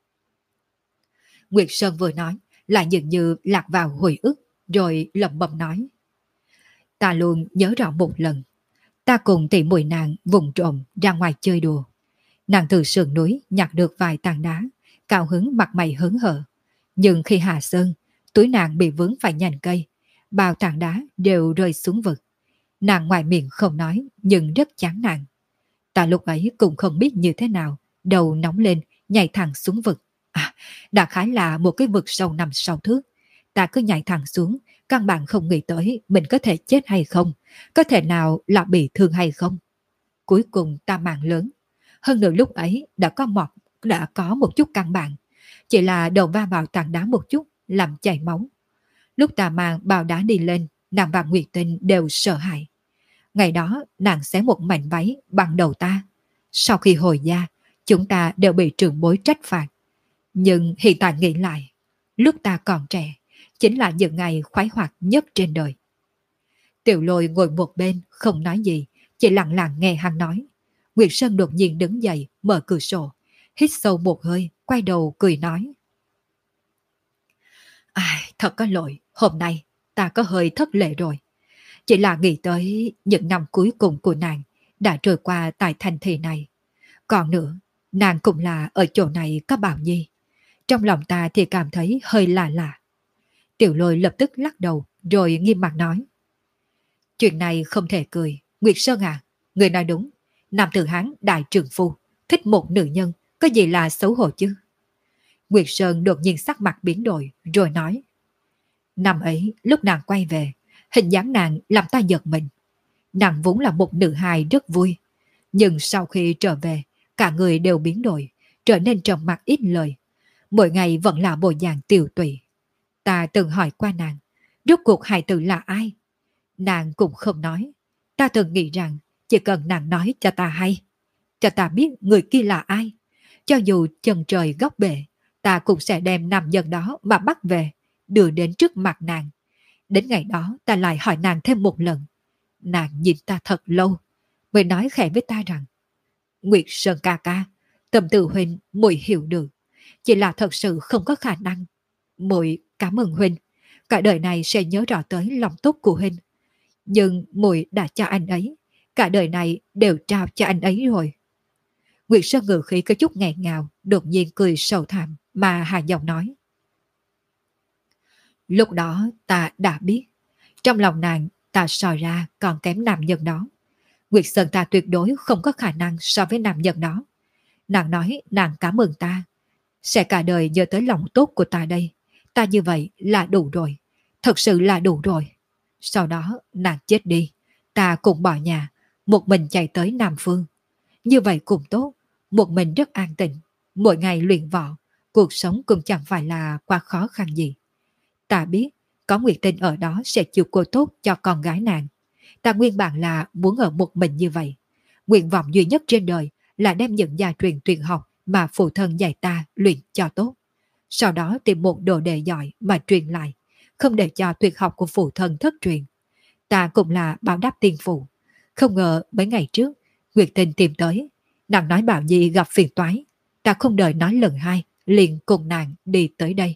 Nguyệt Sơn vừa nói, lại dường như lạc vào hồi ức, rồi lẩm bẩm nói. Ta luôn nhớ rõ một lần, ta cùng tỷ muội nàng vùng trộm ra ngoài chơi đùa. Nàng từ sườn núi nhặt được vài tảng đá, cao hứng mặt mày hớn hở. Nhưng khi hạ sơn, túi nàng bị vướng phải nhành cây, bao tảng đá đều rơi xuống vực. Nàng ngoài miệng không nói, nhưng rất chán nản. Ta lúc ấy cũng không biết như thế nào, đầu nóng lên, nhảy thẳng xuống vực. Đại khái là một cái vực sâu 5-6 thước. Ta cứ nhảy thẳng xuống, căn bản không nghĩ tới mình có thể chết hay không, có thể nào là bị thương hay không. Cuối cùng ta mạng lớn. Hơn nữa lúc ấy đã có một chút căn bản, chỉ là đầu va vào tảng đá một chút, làm chảy máu. Lúc ta mang bao đá đi lên, nàng và Nguyệt Tinh đều sợ hãi. Ngày đó nàng xé một mảnh váy bằng đầu ta. Sau khi hồi gia, chúng ta đều bị trưởng bối trách phạt. Nhưng hiện tại nghĩ lại, lúc ta còn trẻ, chính là những ngày khoái hoạt nhất trên đời. Tiểu Lôi ngồi một bên, không nói gì, chỉ lặng lặng nghe hắn nói. Nguyệt Sơn đột nhiên đứng dậy, mở cửa sổ, hít sâu một hơi, quay đầu cười nói. Thật có lỗi, hôm nay ta có hơi thất lễ rồi. Chỉ là nghĩ tới những năm cuối cùng của nàng đã trôi qua tại thành thị này. Còn nữa, nàng cũng là ở chỗ này có Bảo Nhi. Trong lòng ta thì cảm thấy hơi lạ lạ. Tiểu Lôi lập tức lắc đầu rồi nghiêm mặt nói. Chuyện này không thể cười. Nguyệt Sơn à, người nói đúng. Nam tử Hán đại trường phu, thích một nữ nhân, có gì là xấu hổ chứ? Nguyệt Sơn đột nhiên sắc mặt biến đổi rồi nói. Năm ấy lúc nàng quay về, hình dáng nàng làm ta giật mình. Nàng vốn là một nữ hài rất vui, nhưng sau khi trở về, cả người đều biến đổi, trở nên trầm mặc ít lời. Mỗi ngày vẫn là bộ dạng tiều tụy. Ta từng hỏi qua nàng, rốt cuộc hài tử là ai? Nàng cũng không nói. Ta từng nghĩ rằng chỉ cần nàng nói cho ta hay, cho ta biết người kia là ai, cho dù chân trời góc bể, ta cũng sẽ đem nam nhân đó mà bắt về, đưa đến trước mặt nàng. Đến ngày đó ta lại hỏi nàng thêm một lần. Nàng nhìn ta thật lâu, mới nói khẽ với ta rằng, Nguyệt Sơn ca ca, tâm tư huynh muội hiểu được, chỉ là thật sự không có khả năng. Muội cảm ơn huynh, cả đời này sẽ nhớ rõ tới lòng tốt của huynh. Nhưng muội đã cho anh ấy, cả đời này đều trao cho anh ấy rồi. Nguyệt Sơn ngữ khí có chút nghẹn ngào, đột nhiên cười sầu thảm mà hạ giọng nói. Lúc đó ta đã biết, trong lòng nàng ta soi ra còn kém nam nhân đó. Nguyệt Sơn ta tuyệt đối không có khả năng so với nam nhân đó. Nàng nói nàng cảm ơn ta, sẽ cả đời nhớ tới lòng tốt của ta đây. Ta như vậy là đủ rồi, thật sự là đủ rồi. Sau đó nàng chết đi, ta cùng bỏ nhà, một mình chạy tới Nam Phương. Như vậy cũng tốt, một mình rất an tĩnh, mỗi ngày luyện võ, cuộc sống cũng chẳng phải là quá khó khăn gì. Ta biết, có Nguyệt Tinh ở đó sẽ chịu cô tốt cho con gái nàng. Ta nguyên bản là muốn ở một mình như vậy. Nguyện vọng duy nhất trên đời là đem những gia truyền tuyệt học mà phụ thân dạy ta luyện cho tốt. Sau đó tìm một đồ đệ giỏi mà truyền lại, không để cho tuyệt học của phụ thân thất truyền. Ta cũng là báo đáp tiên phụ. Không ngờ mấy ngày trước, Nguyệt Tình tìm tới. Nàng nói Bảo Nhi gặp phiền toái. Ta không đợi nói lần hai, liền cùng nàng đi tới đây.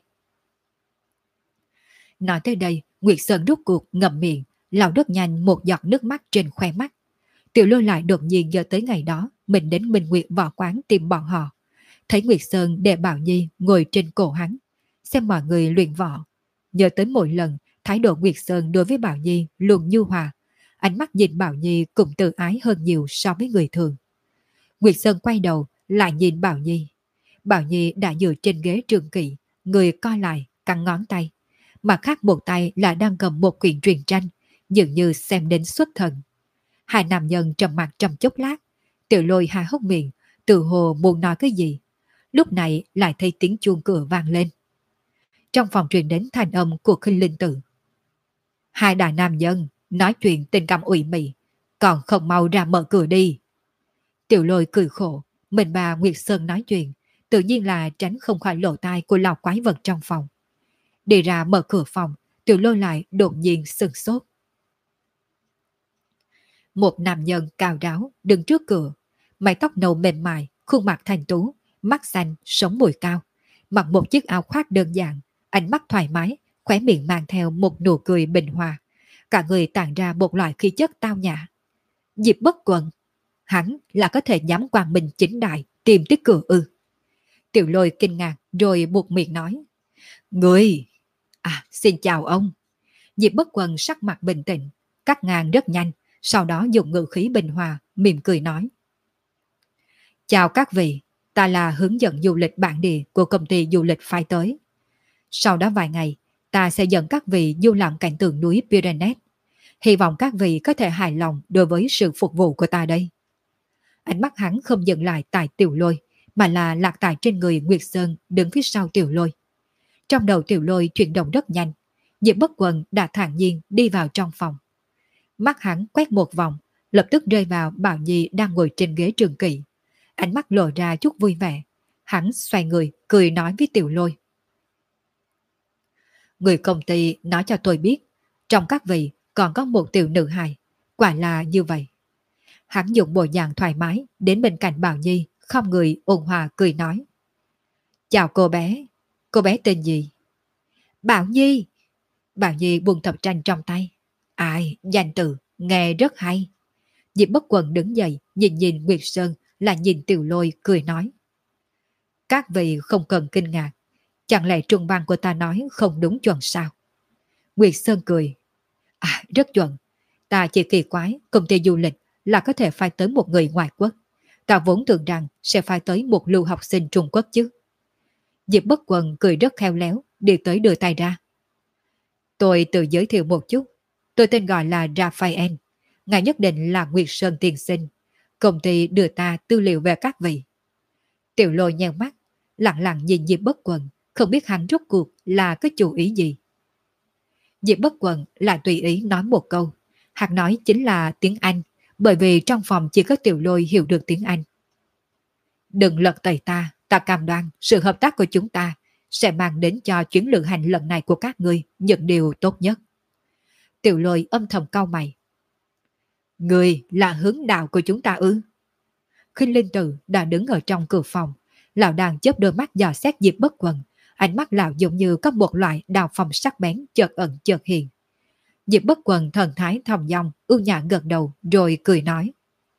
Nói tới đây, Nguyệt Sơn rút cuộc ngậm miệng, lau rất nhanh một giọt nước mắt trên khoe mắt. Tiểu Lôi lại đột nhiên nhớ tới ngày đó mình đến Minh Nguyệt võ quán tìm bọn họ. Thấy Nguyệt Sơn để Bảo Nhi ngồi trên cổ hắn, xem mọi người luyện võ. Nhớ tới mỗi lần thái độ Nguyệt Sơn đối với Bảo Nhi luôn nhu hòa, ánh mắt nhìn Bảo Nhi cũng tự ái hơn nhiều so với người thường. Nguyệt Sơn quay đầu lại nhìn Bảo Nhi. Bảo Nhi đã dựa trên ghế trường kỷ, người co lại, cắn ngón tay. Mà khác một tay là đang cầm một quyển truyện tranh, dường như xem đến xuất thần. Hai nam nhân trầm mặt trong chốc lát, Tiểu Lôi há hốc miệng, tự hồ muốn nói cái gì. Lúc này lại thấy tiếng chuông cửa vang lên. Trong phòng truyền đến thanh âm của Khinh Linh Tử. Hai đại nam nhân nói chuyện tình cảm ủy mị, còn không mau ra mở cửa đi. Tiểu Lôi cười khổ, mình bà Nguyệt Sơn nói chuyện, tự nhiên là tránh không khỏi lỗ tai của lão quái vật trong phòng. Đi ra mở cửa phòng, Tiểu Lôi lại đột nhiên sửng sốt. Một nam nhân cao ráo đứng trước cửa, mái tóc nâu mềm mại, khuôn mặt thanh tú, mắt xanh, sống mũi cao, mặc một chiếc áo khoác đơn giản, ánh mắt thoải mái, khóe miệng mang theo một nụ cười bình hòa, cả người tản ra một loại khí chất tao nhã. Diệp Bất Quần, hắn là có thể nhắm quang minh chính đại tìm tới cửa ư? Tiểu Lôi kinh ngạc rồi buộc miệng nói: Người, xin chào ông. Diệp Bất Quần sắc mặt bình tĩnh, cắt ngang rất nhanh, sau đó dùng ngữ khí bình hòa, mỉm cười nói: Chào các vị, ta là hướng dẫn du lịch bản địa của công ty du lịch phái tới. Sau đó vài ngày, ta sẽ dẫn các vị du lãm cảnh tượng núi Pyrenees. Hy vọng các vị có thể hài lòng đối với sự phục vụ của ta đây. Ánh mắt hắn không dừng lại tại Tiểu Lôi, mà là lạc tại trên người Nguyệt Sơn đứng phía sau Tiểu Lôi. Trong đầu Tiểu Lôi chuyển động rất nhanh, Diệp Bất Quần đã thản nhiên đi vào trong phòng. Mắt hắn quét một vòng, lập tức rơi vào Bảo Nhi đang ngồi trên ghế trường kỷ. Ánh mắt lộ ra chút vui vẻ. Hắn xoay người, cười nói với Tiểu Lôi: Người công ty nói cho tôi biết, trong các vị còn có một tiểu nữ hài. Quả là như vậy. Hắn dùng bộ dạng thoải mái đến bên cạnh Bảo Nhi, không người ôn hòa cười nói: Chào cô bé tên gì? Bảo Nhi. Bảo Nhi buông tập tranh trong tay. Ai, danh từ, nghe rất hay. Diệp Bất Quần đứng dậy, nhìn Nguyệt Sơn, là nhìn Tiểu Lôi cười nói: Các vị không cần kinh ngạc, chẳng lẽ trung văn của ta nói không đúng chuẩn sao? Nguyệt Sơn cười: Rất chuẩn. Ta chỉ kỳ quái công ty du lịch là có thể phái tới một người ngoại quốc. Ta vốn tưởng rằng sẽ phái tới một lưu học sinh Trung Quốc chứ. Diệp Bất Quần cười rất khéo léo, đi tới đưa tay ra. Tôi tự giới thiệu một chút. Tôi tên gọi là Raphael. Ngài nhất định là Nguyệt Sơn tiên sinh. Công ty đưa ta tư liệu về các vị. Tiểu Lôi nheo mắt, lặng lặng nhìn Diệp Bất Quần, không biết hắn rốt cuộc là có chủ ý gì. Diệp Bất Quần lại tùy ý nói một câu. Hắn nói chính là tiếng Anh, bởi vì trong phòng chỉ có Tiểu Lôi hiểu được tiếng Anh. Đừng lật tẩy ta cam đoan sự hợp tác của chúng ta sẽ mang đến cho chuyến lữ hành lần này của các ngươi những điều tốt nhất. Tiểu Lôi âm thầm cau mày. Người là hướng đạo của chúng ta ư? Khinh Linh Tử đã đứng ở trong cửa phòng, lão đang chớp đôi mắt dò xét Diệp Bất Quần, ánh mắt lão giống như có một loại đào phòng sắc bén chợt ẩn chợt hiện. Diệp Bất Quần thần thái thong dong, ưu nhã gật đầu rồi cười nói: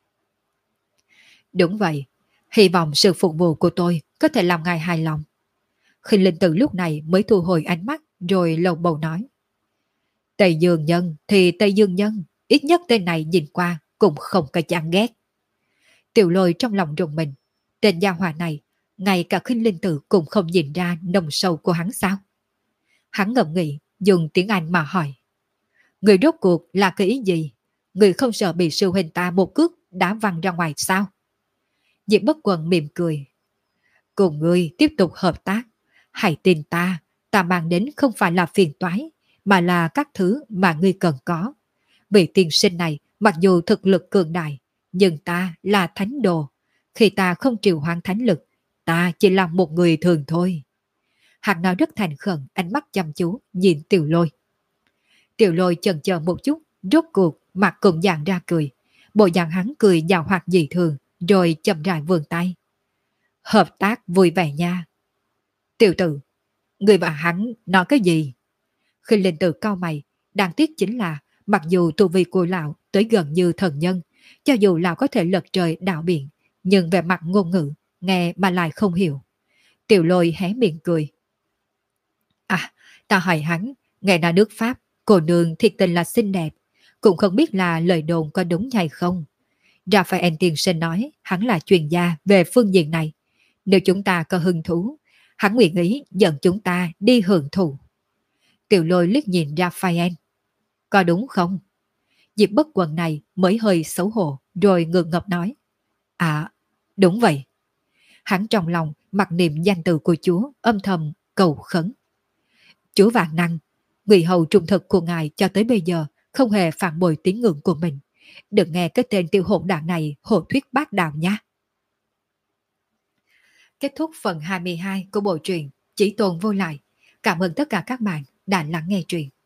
Đúng vậy, hy vọng sự phục vụ của tôi có thể làm ngài hài lòng. Khinh Linh Tử lúc này mới thu hồi ánh mắt rồi lầu bầu nói: Tây Dương Nhân thì Tây Dương Nhân, ít nhất tên này nhìn qua cũng không có chán ghét. Tiểu Lôi trong lòng rùng mình, tên gia hỏa này, ngay cả Khinh Linh Tử cũng không nhìn ra nồng sâu của hắn sao? Hắn ngẫm nghĩ, dùng tiếng Anh mà hỏi: Người rốt cuộc là cái ý gì? Người không sợ bị sư huynh ta một cước đá văng ra ngoài sao? Diệp Bất Quần mỉm cười: Cùng ngươi tiếp tục hợp tác. Hãy tin ta mang đến không phải là phiền toái, mà là các thứ mà ngươi cần có. Vị tiên sinh này mặc dù thực lực cường đại, nhưng ta là thánh đồ. Khi ta không triệu hoán thánh lực, ta chỉ là một người thường thôi. Hắn nói rất thành khẩn, ánh mắt chăm chú nhìn Tiểu Lôi. Tiểu Lôi chần chờ một chút, Rốt cuộc mặt cũng dàn ra cười. Bộ dạng hắn cười giàu hoạt dị thường, rồi chậm rãi vươn tay. Hợp tác vui vẻ nha. Tiểu tử, người và hắn nói cái gì? Khi Linh Tử cau mày, đáng tiếc chính là mặc dù tu vi của lão tới gần như thần nhân, cho dù lão có thể lật trời đảo biển, nhưng về mặt ngôn ngữ, nghe mà lại không hiểu. Tiểu Lôi hé miệng cười. À, ta hỏi hắn, ngày nào nước Pháp, cô nương thiệt tình là xinh đẹp, cũng không biết là lời đồn có đúng hay không. Raphael tiên sinh nói hắn là chuyên gia về phương diện này. Nếu chúng ta có hứng thú, hắn nguyện ý dẫn chúng ta đi hưởng thụ. Tiểu Lôi liếc nhìn Raphael. Có đúng không? Diệp Bất Quần này mới hơi xấu hổ rồi ngượng ngập nói. À, đúng vậy. Hắn trong lòng mặc niệm danh từ của Chúa âm thầm cầu khấn. Chúa vạn năng, người hầu trung thực của ngài cho tới bây giờ không hề phản bội tín ngưỡng của mình. Đừng nghe cái tên tiêu hỗn đảng này hồ thuyết bác đạo nha. Kết thúc phần 22 của bộ truyện Chỉ Tồn Vô Lại. Cảm ơn tất cả các bạn đã lắng nghe truyện.